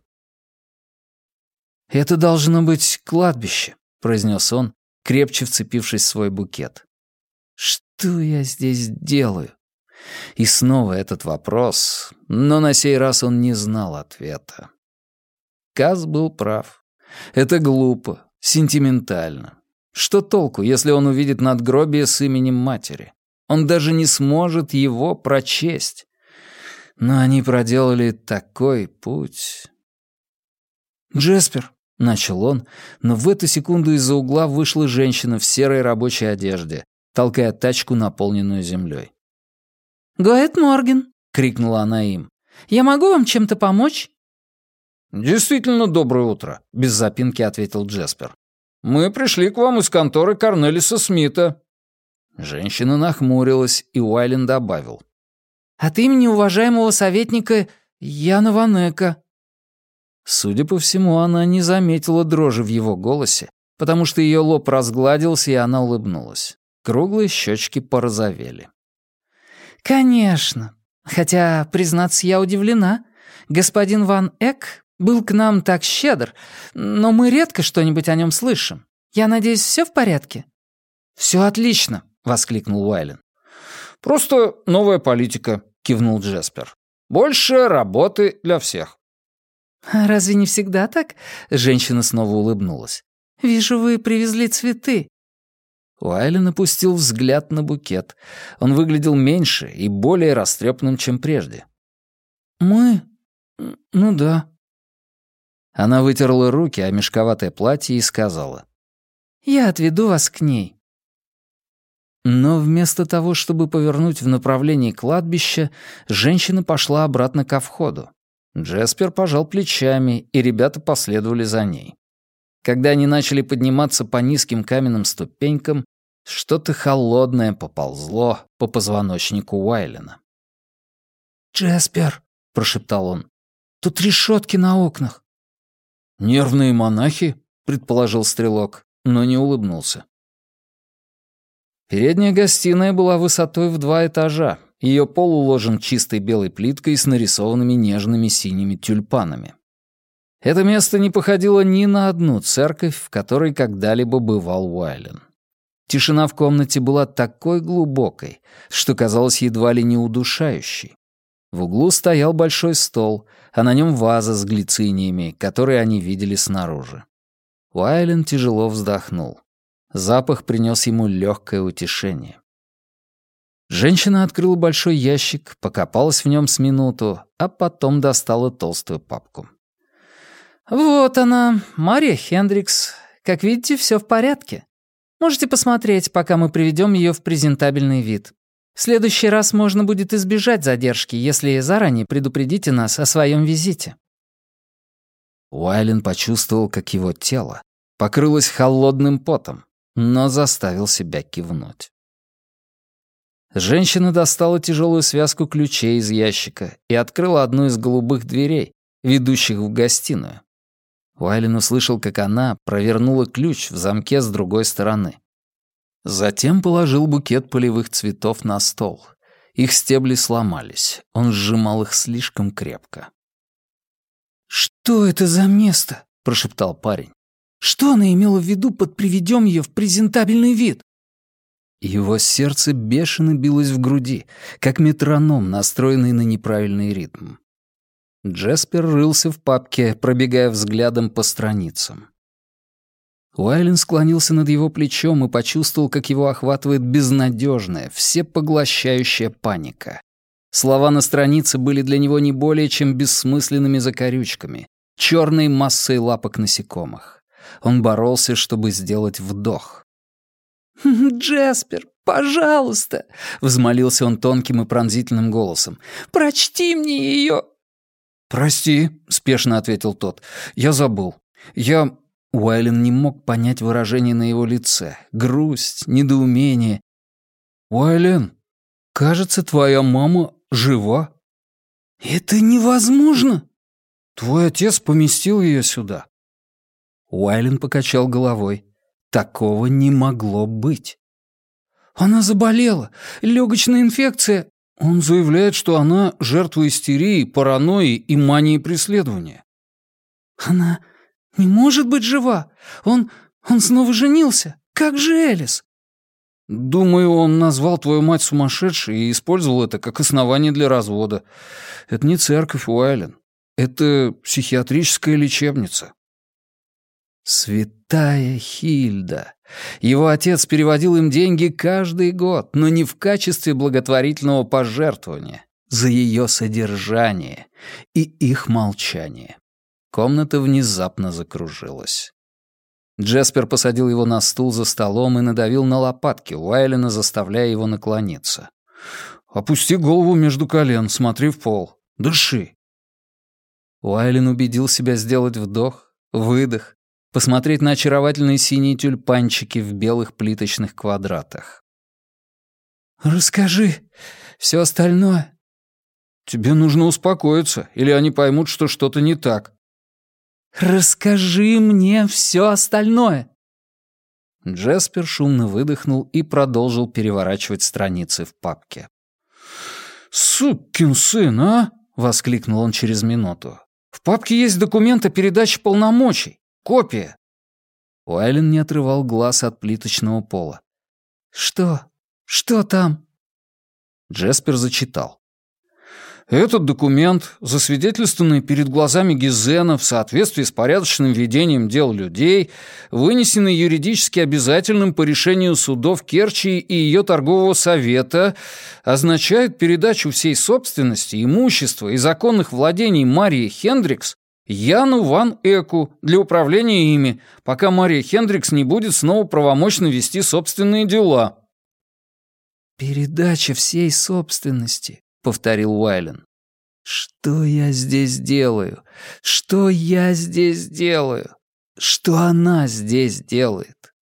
«Это должно быть кладбище», — произнес он, крепче вцепившись в свой букет. «Что я здесь делаю?» И снова этот вопрос, но на сей раз он не знал ответа. Каз был прав. Это глупо, сентиментально. Что толку, если он увидит надгробие с именем матери? Он даже не сможет его прочесть. Но они проделали такой путь. «Джеспер», — начал он, но в эту секунду из-за угла вышла женщина в серой рабочей одежде, толкая тачку, наполненную землей. «Гуэт Морген», — крикнула она им. «Я могу вам чем-то помочь?» «Действительно доброе утро», — без запинки ответил Джеспер. «Мы пришли к вам из конторы Корнелиса Смита». Женщина нахмурилась, и Уайлен добавил. «От имени уважаемого советника Яна Ван Эка». Судя по всему, она не заметила дрожи в его голосе, потому что ее лоб разгладился, и она улыбнулась. Круглые щечки порозовели. «Конечно. Хотя, признаться, я удивлена. Господин Ван Эк был к нам так щедр, но мы редко что-нибудь о нем слышим. Я надеюсь, все в порядке?» «Все отлично», — воскликнул Уайлен. «Просто новая политика», — кивнул Джеспер. «Больше работы для всех». «А разве не всегда так?» — женщина снова улыбнулась. «Вижу, вы привезли цветы». Уайлен опустил взгляд на букет. Он выглядел меньше и более растрепанным, чем прежде. «Мы? Ну да». Она вытерла руки о мешковатое платье и сказала: «Я отведу вас к ней». Но вместо того, чтобы повернуть в направлении кладбища, женщина пошла обратно ко входу. Джеспер пожал плечами, и ребята последовали за ней. Когда они начали подниматься по низким каменным ступенькам, что-то холодное поползло по позвоночнику Уайлена. «Джеспер», — прошептал он, — «тут решетки на окнах». «Нервные монахи?» — предположил стрелок, но не улыбнулся. Передняя гостиная была высотой в 2 этажа. Ее пол уложен чистой белой плиткой с нарисованными нежными синими тюльпанами. Это место не походило ни на одну церковь, в которой когда-либо бывал Уайлен. Тишина в комнате была такой глубокой, что казалось едва ли не удушающей. В углу стоял большой стол, а на нем ваза с глициниями, которые они видели снаружи. Уайлен тяжело вздохнул. Запах принес ему легкое утешение. Женщина открыла большой ящик, покопалась в нем с минуту, а потом достала толстую папку. «Вот она, Мария Хендрикс. Как видите, все в порядке. Можете посмотреть, пока мы приведем ее в презентабельный вид. В следующий раз можно будет избежать задержки, если заранее предупредите нас о своем визите». Уайлен почувствовал, как его тело покрылось холодным потом, но заставил себя кивнуть. Женщина достала тяжелую связку ключей из ящика и открыла одну из голубых дверей, ведущих в гостиную. Уайлен услышал, как она провернула ключ в замке с другой стороны. Затем положил букет полевых цветов на стол. Их стебли сломались, он сжимал их слишком крепко. «Что это за место?» — прошептал парень. «Что она имела в виду под «приведем ее в презентабельный вид»?» Его сердце бешено билось в груди, как метроном, настроенный на неправильный ритм. Джеспер рылся в папке, пробегая взглядом по страницам. Уайлен склонился над его плечом и почувствовал, как его охватывает безнадежная, всепоглощающая паника. Слова на странице были для него не более чем бессмысленными закорючками, черной массой лапок насекомых. Он боролся, чтобы сделать вдох. «Джеспер, пожалуйста!» — взмолился он тонким и пронзительным голосом. «Прочти мне ее!» «Прости», — спешно ответил тот. «Я забыл. Уайлен не мог понять выражение на его лице. Грусть, недоумение. «Уайлен, кажется, твоя мама жива». «Это невозможно!» «Твой отец поместил ее сюда». Уайлен покачал головой. Такого не могло быть. «Она заболела. Легочная инфекция». Он заявляет, что она жертва истерии, паранойи и мании преследования. «Она не может быть жива. Он снова женился. Как же Элис?» «Думаю, он назвал твою мать сумасшедшей и использовал это как основание для развода. Это не церковь, Уайлен. Это психиатрическая лечебница». Святая Хильда. Его отец переводил им деньги каждый год, но не в качестве благотворительного пожертвования, за ее содержание и их молчание. Комната внезапно закружилась. Джеспер посадил его на стул за столом и надавил на лопатки Уайлена, заставляя его наклониться. «Опусти голову между колен, смотри в пол. Дыши». Уайлен убедил себя сделать вдох, выдох, посмотреть на очаровательные синие тюльпанчики в белых плиточных квадратах. «Расскажи все остальное». «Тебе нужно успокоиться, или они поймут, что что-то не так». «Расскажи мне все остальное». Джеспер шумно выдохнул и продолжил переворачивать страницы в папке. «Сукин сын, а!» — воскликнул он через минуту. «В папке есть документ о передаче полномочий. Копия». Уайлен не отрывал глаз от плиточного пола. «Что? Что там?» Джеспер зачитал. Этот документ, засвидетельствованный перед глазами Гизена в соответствии с порядочным ведением дел людей, вынесенный юридически обязательным по решению судов Керчи и ее торгового совета, означает передачу всей собственности, имущества и законных владений Марии Хендрикс Яну ван Эку для управления ими, пока Мария Хендрикс не будет снова правомочно вести собственные дела. «Передача всей собственности», — повторил Уайлен. «Что я здесь делаю? Что я здесь делаю? Что она здесь делает?»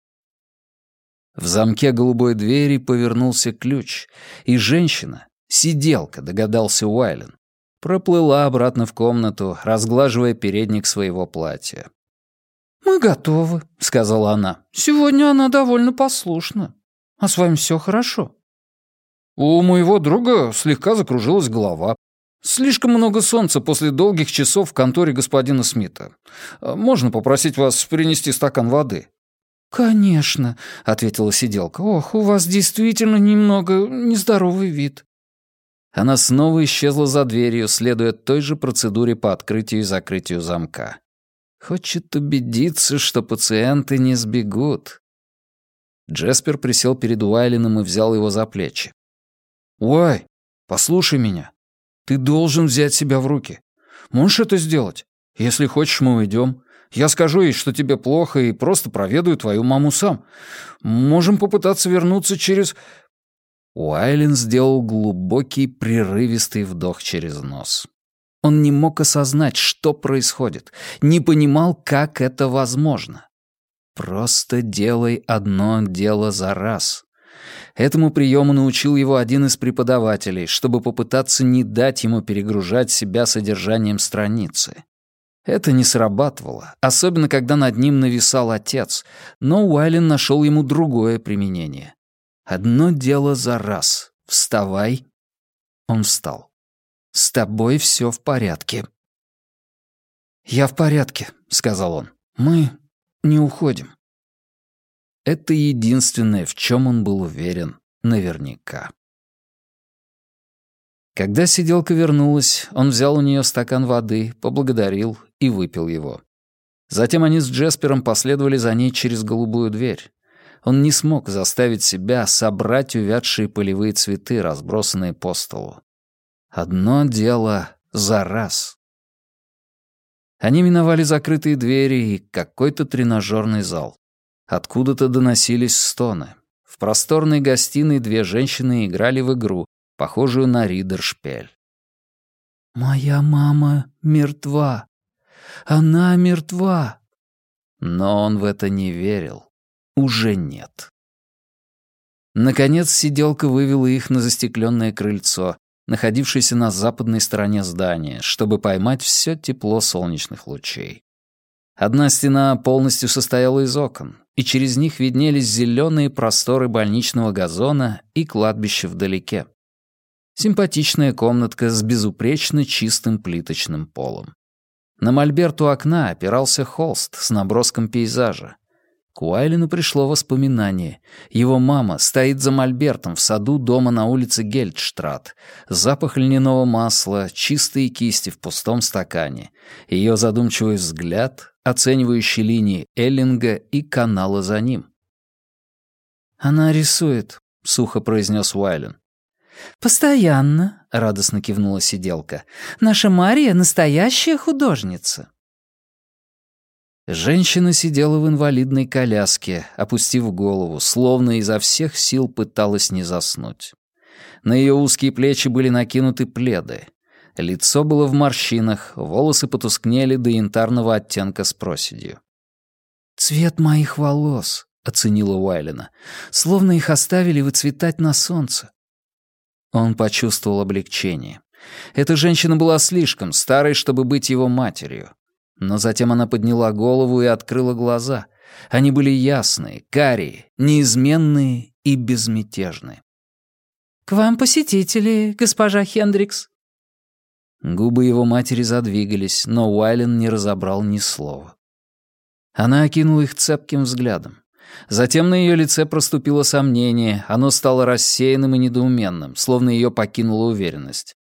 В замке голубой двери повернулся ключ, и женщина, сиделка, догадался Уайлен, проплыла обратно в комнату, разглаживая передник своего платья. «Мы готовы», — сказала она. «Сегодня она довольно послушна. А с вами все хорошо?» У моего друга слегка закружилась голова. Слишком много солнца после долгих часов в конторе господина Смита. Можно попросить вас принести стакан воды?» «Конечно», — ответила сиделка. «Ох, у вас действительно немного нездоровый вид». Она снова исчезла за дверью, следуя той же процедуре по открытию и закрытию замка. Хочет убедиться, что пациенты не сбегут. Джеспер присел перед Уайленом и взял его за плечи. «Уай, послушай меня. Ты должен взять себя в руки. Можешь это сделать? Если хочешь, мы уйдем. Я скажу ей, что тебе плохо, и просто проведаю твою маму сам. Можем попытаться вернуться через...» Уайлен сделал глубокий, прерывистый вдох через нос. Он не мог осознать, что происходит, не понимал, как это возможно. «Просто делай одно дело за раз». Этому приему научил его один из преподавателей, чтобы попытаться не дать ему перегружать себя содержанием страницы. Это не срабатывало, особенно когда над ним нависал отец, но Уайлен нашел ему другое применение. «Одно дело за раз. Вставай». Он встал. «С тобой все в порядке». «Я в порядке», — сказал он. «Мы не уходим». Это единственное, в чем он был уверен наверняка. Когда сиделка вернулась, он взял у нее стакан воды, поблагодарил и выпил его. Затем они с Джеспером последовали за ней через голубую дверь. Он не смог заставить себя собрать увядшие полевые цветы, разбросанные по столу. Одно дело за раз. Они миновали закрытые двери и какой-то тренажерный зал. Откуда-то доносились стоны. В просторной гостиной две женщины играли в игру, похожую на ридершпель. «Моя мама мертва. Она мертва». Но он в это не верил. Уже нет. Наконец сиделка вывела их на застекленное крыльцо, находившееся на западной стороне здания, чтобы поймать все тепло солнечных лучей. Одна стена полностью состояла из окон, и через них виднелись зеленые просторы больничного газона и кладбище вдалеке. Симпатичная комнатка с безупречно чистым плиточным полом. На мольберт у окна опирался холст с наброском пейзажа. К Уайлену пришло воспоминание. Его мама стоит за мольбертом в саду дома на улице Гельдштрат. Запах льняного масла, чистые кисти в пустом стакане. Ее задумчивый взгляд, оценивающий линии Эллинга и канала за ним. «Она рисует», — сухо произнес Уайлен. «Постоянно», — радостно кивнула сиделка. «Наша Мария — настоящая художница». Женщина сидела в инвалидной коляске, опустив голову, словно изо всех сил пыталась не заснуть. На ее узкие плечи были накинуты пледы. Лицо было в морщинах, волосы потускнели до янтарного оттенка с проседью. «Цвет моих волос», — оценила Уайлена, «словно их оставили выцветать на солнце». Он почувствовал облегчение. Эта женщина была слишком старой, чтобы быть его матерью. Но затем она подняла голову и открыла глаза. Они были ясные, карие, неизменные и безмятежные. «К вам посетители, госпожа Хендрикс». Губы его матери задвигались, но Уайлен не разобрал ни слова. Она окинула их цепким взглядом. Затем на ее лице проступило сомнение, оно стало рассеянным и недоуменным, словно ее покинула уверенность.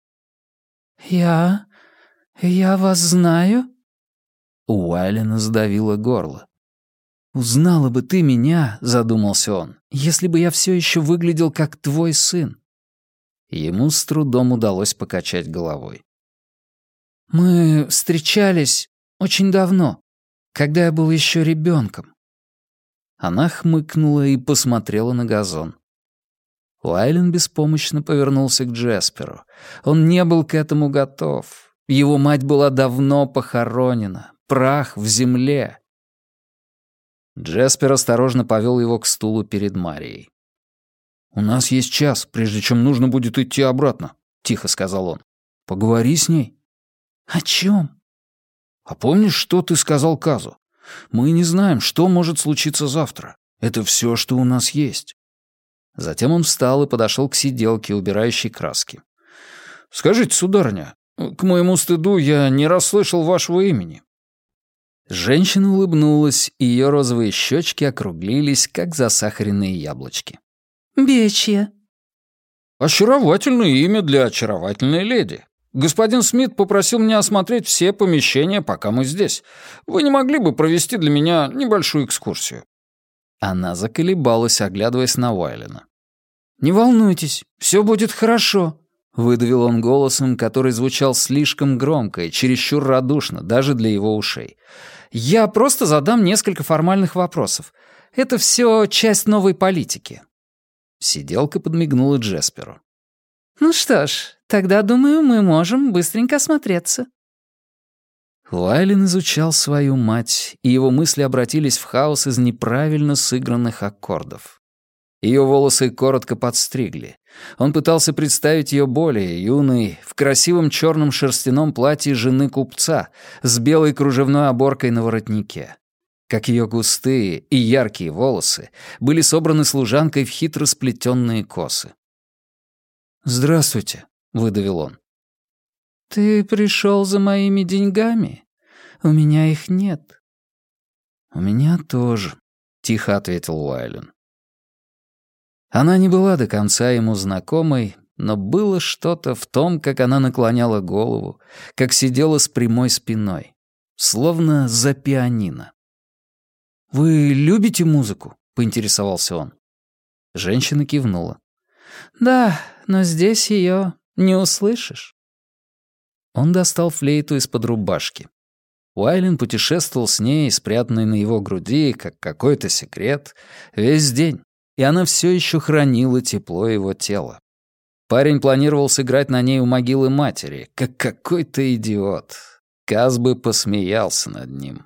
«Я вас знаю?» У Уайлена сдавило горло. «Узнала бы ты меня, — задумался он, — если бы я все еще выглядел как твой сын». Ему с трудом удалось покачать головой. «Мы встречались очень давно, когда я был еще ребенком». Она хмыкнула и посмотрела на газон. Уайлен беспомощно повернулся к Джесперу. Он не был к этому готов. Его мать была давно похоронена. Прах в земле. Джеспер осторожно повел его к стулу перед Марией. «У нас есть час, прежде чем нужно будет идти обратно», — тихо сказал он. «Поговори с ней». «О чем?» «А помнишь, что ты сказал Казу? Мы не знаем, что может случиться завтра. Это все, что у нас есть». Затем он встал и подошел к сиделке, убирающей краски. «Скажите, сударыня, к моему стыду я не расслышал вашего имени». Женщина улыбнулась, и ее розовые щечки округлились, как засахаренные яблочки. «Бечья». «Очаровательное имя для очаровательной леди. Господин Смит попросил меня осмотреть все помещения, пока мы здесь. Вы не могли бы провести для меня небольшую экскурсию?» Она заколебалась, оглядываясь на Уайлена. «Не волнуйтесь, все будет хорошо», — выдавил он голосом, который звучал слишком громко и чересчур радушно, даже для его ушей. «Я просто задам несколько формальных вопросов. Это все часть новой политики». Сиделка подмигнула Джесперу. «Ну что ж, тогда, думаю, мы можем быстренько осмотреться». Уайлен изучал свою мать, и его мысли обратились в хаос из неправильно сыгранных аккордов. Ее волосы коротко подстригли. Он пытался представить ее более юной, в красивом черном шерстяном платье жены купца с белой кружевной оборкой на воротнике. Как ее густые и яркие волосы были собраны служанкой в хитро сплетенные косы. «Здравствуйте», — выдавил он. «Ты пришел за моими деньгами? У меня их нет». «У меня тоже», — тихо ответил Уайлен. Она не была до конца ему знакомой, но было что-то в том, как она наклоняла голову, как сидела с прямой спиной, словно за пианино. «Вы любите музыку?» — поинтересовался он. Женщина кивнула. «Да, но здесь ее не услышишь». Он достал флейту из-под рубашки. Уайлен путешествовал с ней, спрятанной на его груди, как какой-то секрет, весь день, и она все еще хранила тепло его тела. Парень планировал сыграть на ней у могилы матери, как какой-то идиот. Каз бы посмеялся над ним.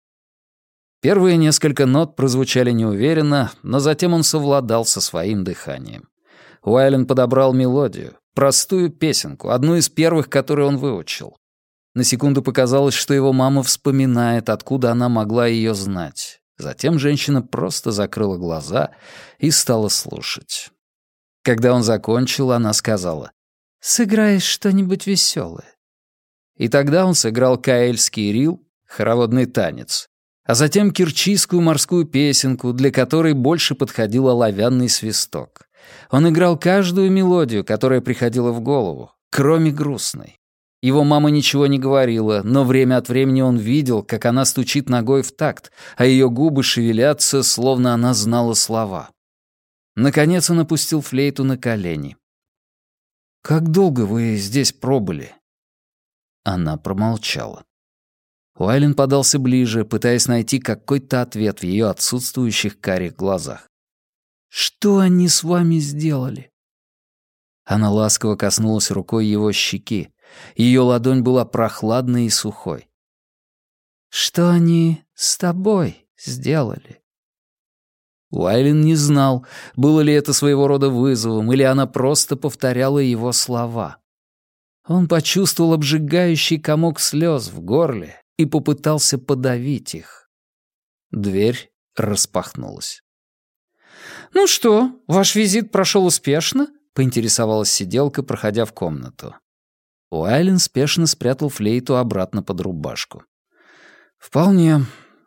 Первые несколько нот прозвучали неуверенно, но затем он совладал со своим дыханием. Уайлен подобрал мелодию, простую песенку, одну из первых, которую он выучил. На секунду показалось, что его мама вспоминает, откуда она могла ее знать. Затем женщина просто закрыла глаза и стала слушать. Когда он закончил, она сказала: «Сыграешь что-нибудь веселое». И тогда он сыграл каэльский рил, хороводный танец, а затем кирчийскую морскую песенку, для которой больше подходил оловянный свисток. Он играл каждую мелодию, которая приходила в голову, кроме грустной. Его мама ничего не говорила, но время от времени он видел, как она стучит ногой в такт, а ее губы шевелятся, словно она знала слова. Наконец он опустил флейту на колени. «Как долго вы здесь пробыли?» Она промолчала. Уайлен подался ближе, пытаясь найти какой-то ответ в ее отсутствующих карих глазах. «Что они с вами сделали?» Она ласково коснулась рукой его щеки. Ее ладонь была прохладной и сухой. «Что они с тобой сделали?» Уайлен не знал, было ли это своего рода вызовом, или она просто повторяла его слова. Он почувствовал обжигающий комок слез в горле и попытался подавить их. Дверь распахнулась. «Ну что, ваш визит прошел успешно?» — поинтересовалась сиделка, проходя в комнату. Уайлен спешно спрятал флейту обратно под рубашку. «Вполне.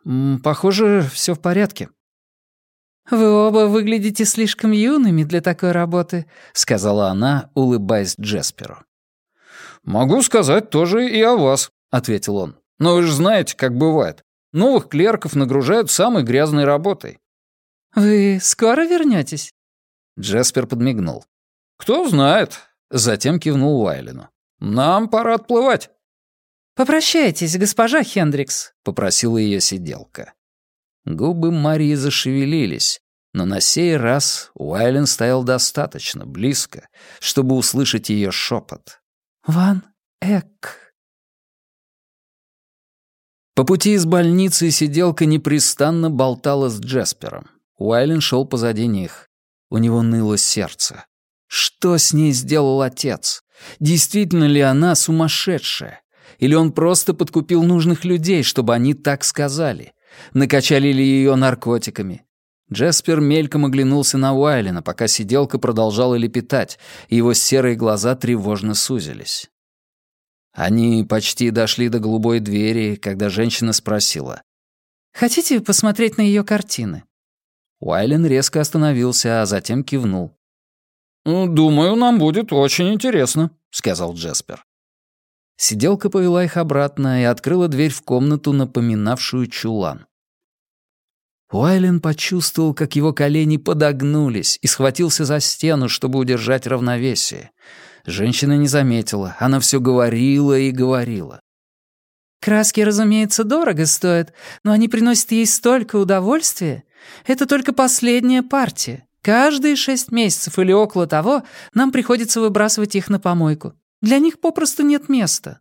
Похоже, все в порядке». «Вы оба выглядите слишком юными для такой работы», — сказала она, улыбаясь Джесперу. «Могу сказать тоже и о вас», — ответил он. «Но вы же знаете, как бывает. Новых клерков нагружают самой грязной работой». «Вы скоро вернетесь?» Джеспер подмигнул. «Кто знает», — затем кивнул Уайлену. «Нам пора отплывать». «Попрощайтесь, госпожа Хендрикс», — попросила ее сиделка. Губы Марии зашевелились, но на сей раз Уайлен стоял достаточно близко, чтобы услышать ее шепот. «Ван Эк». По пути из больницы сиделка непрестанно болтала с Джеспером. Уайлен шел позади них. У него ныло сердце. Что с ней сделал отец? Действительно ли она сумасшедшая? Или он просто подкупил нужных людей, чтобы они так сказали? Накачали ли ее наркотиками? Джеспер мельком оглянулся на Уайлена, пока сиделка продолжала лепетать, и его серые глаза тревожно сузились. Они почти дошли до голубой двери, когда женщина спросила: «Хотите посмотреть на ее картины?» Уайлен резко остановился, а затем кивнул. «Думаю, нам будет очень интересно», — сказал Джеспер. Сиделка повела их обратно и открыла дверь в комнату, напоминавшую чулан. Уайлен почувствовал, как его колени подогнулись, и схватился за стену, чтобы удержать равновесие. Женщина не заметила, она все говорила и говорила. «Краски, разумеется, дорого стоят, но они приносят ей столько удовольствия. Это только последняя партия. Каждые 6 месяцев или около того нам приходится выбрасывать их на помойку. Для них попросту нет места».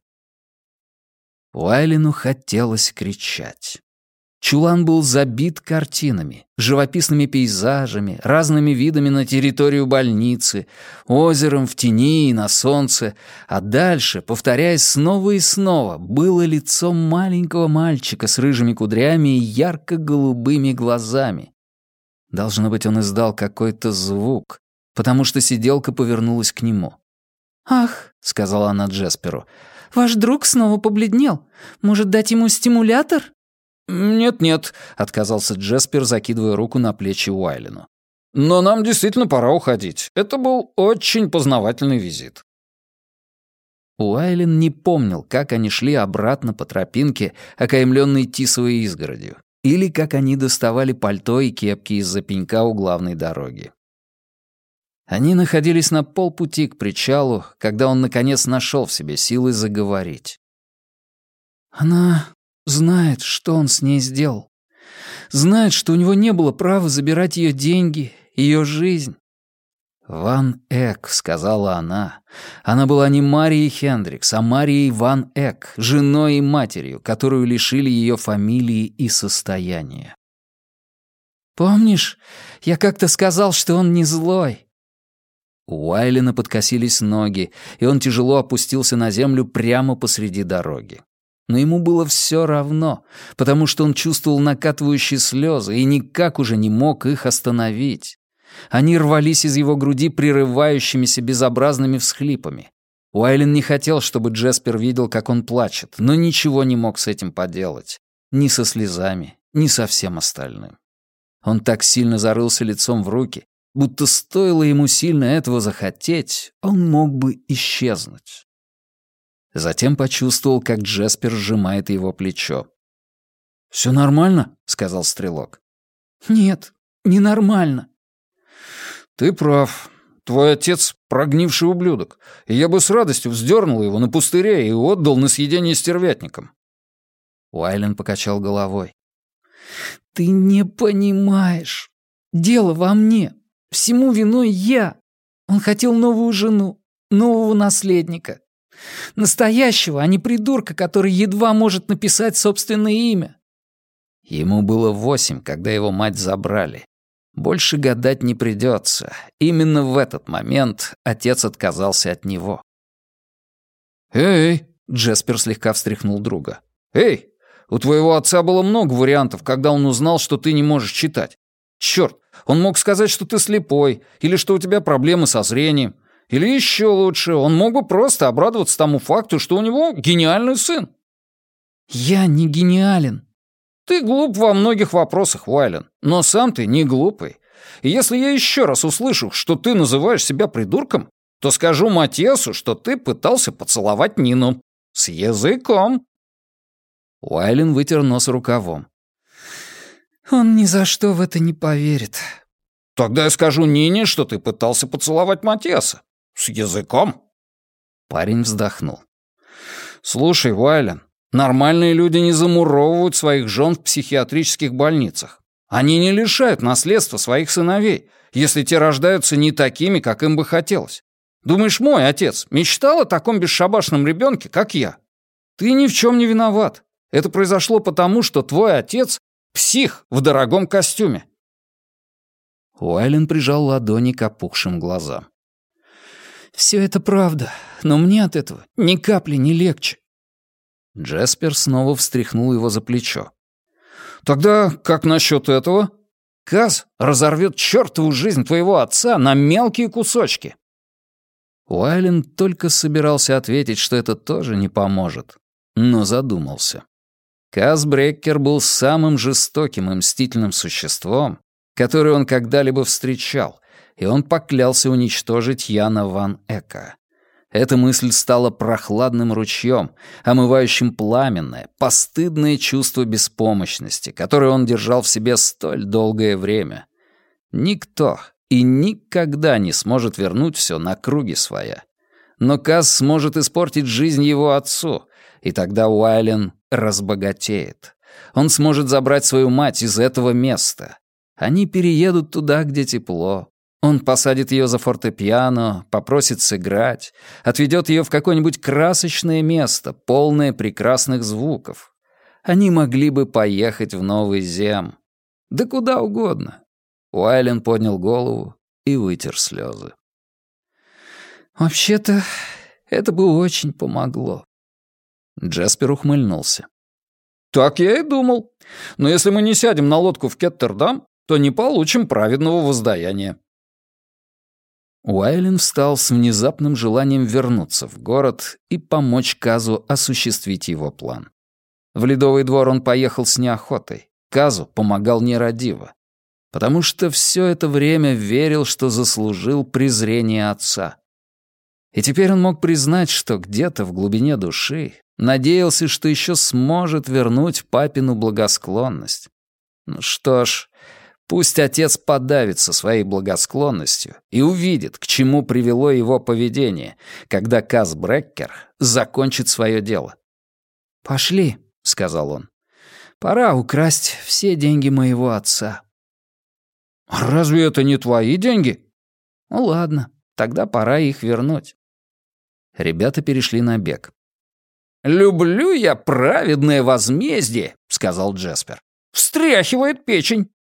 Уайлену хотелось кричать. Чулан был забит картинами, живописными пейзажами, разными видами на территорию больницы, озером в тени и на солнце, а дальше, повторяясь снова и снова, было лицо маленького мальчика с рыжими кудрями и ярко-голубыми глазами. Должно быть, он издал какой-то звук, потому что сиделка повернулась к нему. «Ах», — сказала она Джесперу, — «ваш друг снова побледнел. Может, дать ему стимулятор?» «Нет-нет», — отказался Джеспер, закидывая руку на плечи Уайлену. «Но нам действительно пора уходить. Это был очень познавательный визит». Уайлен не помнил, как они шли обратно по тропинке, окаймленной тисовой изгородью, или как они доставали пальто и кепки из-за пенька у главной дороги. Они находились на полпути к причалу, когда он, наконец, нашел в себе силы заговорить. «Она знает, что он с ней сделал. Знает, что у него не было права забирать ее деньги, ее жизнь». «Ван Эк», — сказала она. Она была не Марией Хендрикс, а Марией Ван Эк, женой и матерью, которую лишили ее фамилии и состояния. «Помнишь, я как-то сказал, что он не злой?» У Уайлена подкосились ноги, и он тяжело опустился на землю прямо посреди дороги. Но ему было все равно, потому что он чувствовал накатывающие слезы и никак уже не мог их остановить. Они рвались из его груди прерывающимися безобразными всхлипами. Уайлен не хотел, чтобы Джеспер видел, как он плачет, но ничего не мог с этим поделать. Ни со слезами, ни со всем остальным. Он так сильно зарылся лицом в руки, будто стоило ему сильно этого захотеть, он мог бы исчезнуть. Затем почувствовал, как Джеспер сжимает его плечо. «Все нормально?» — сказал стрелок. «Нет, ненормально». «Ты прав. Твой отец — прогнивший ублюдок, и я бы с радостью вздернул его на пустыре и отдал на съедение стервятникам». Уайлен покачал головой. «Ты не понимаешь. Дело во мне. Всему виной я. Он хотел новую жену, нового наследника. Настоящего, а не придурка, который едва может написать собственное имя». Ему было 8, когда его мать забрали. Больше гадать не придется. Именно в этот момент отец отказался от него. «Эй!» — Джеспер слегка встряхнул друга. «Эй! У твоего отца было много вариантов, когда он узнал, что ты не можешь читать. Черт, он мог сказать, что ты слепой, или что у тебя проблемы со зрением. Или еще лучше, он мог бы просто обрадоваться тому факту, что у него гениальный сын». «Я не гениален». Ты глуп во многих вопросах, Уайлен, но сам ты не глупый. И если я еще раз услышу, что ты называешь себя придурком, то скажу Матиасу, что ты пытался поцеловать Нину. С языком». Уайлен вытер нос рукавом. «Он ни за что в это не поверит». «Тогда я скажу Нине, что ты пытался поцеловать Матиаса. С языком». Парень вздохнул. «Слушай, Уайлен, нормальные люди не замуровывают своих жен в психиатрических больницах. Они не лишают наследства своих сыновей, если те рождаются не такими, как им бы хотелось. Думаешь, мой отец мечтал о таком бесшабашном ребенке, как я? Ты ни в чем не виноват. Это произошло потому, что твой отец — псих в дорогом костюме». Уайлен прижал ладони к опухшим глазам. «Все это правда, но мне от этого ни капли не легче». Джеспер снова встряхнул его за плечо. «Тогда как насчет этого? Каз разорвет чертову жизнь твоего отца на мелкие кусочки». Уайлен только собирался ответить, что это тоже не поможет, но задумался. Каз Бреккер был самым жестоким и мстительным существом, которое он когда-либо встречал, и он поклялся уничтожить Яна ван Эка. Эта мысль стала прохладным ручьем, омывающим пламенное, постыдное чувство беспомощности, которое он держал в себе столь долгое время. Никто и никогда не сможет вернуть все на круги своя. Но Каз сможет испортить жизнь его отцу, и тогда Уайлен разбогатеет. Он сможет забрать свою мать из этого места. Они переедут туда, где тепло. Он посадит ее за фортепиано, попросит сыграть, отведет ее в какое-нибудь красочное место, полное прекрасных звуков. Они могли бы поехать в Новый Зем. Да куда угодно. Уайлен поднял голову и вытер слезы. «Вообще-то, это бы очень помогло». Джеспер ухмыльнулся. «Так я и думал. Но если мы не сядем на лодку в Кеттердам, то не получим праведного воздаяния». Уайлен встал с внезапным желанием вернуться в город и помочь Казу осуществить его план. В Ледовый двор он поехал с неохотой. Казу помогал нерадиво. Потому что все это время верил, что заслужил презрение отца. И теперь он мог признать, что где-то в глубине души надеялся, что еще сможет вернуть папину благосклонность. Ну что ж, пусть отец подавится своей благосклонностью и увидит, к чему привело его поведение, когда Каз Бреккер закончит свое дело. «Пошли», — сказал он. «Пора украсть все деньги моего отца». «Разве это не твои деньги?» «Ну ладно, тогда пора их вернуть». Ребята перешли на бег. «Люблю я праведное возмездие», — сказал Джеспер. «Встряхивает печень».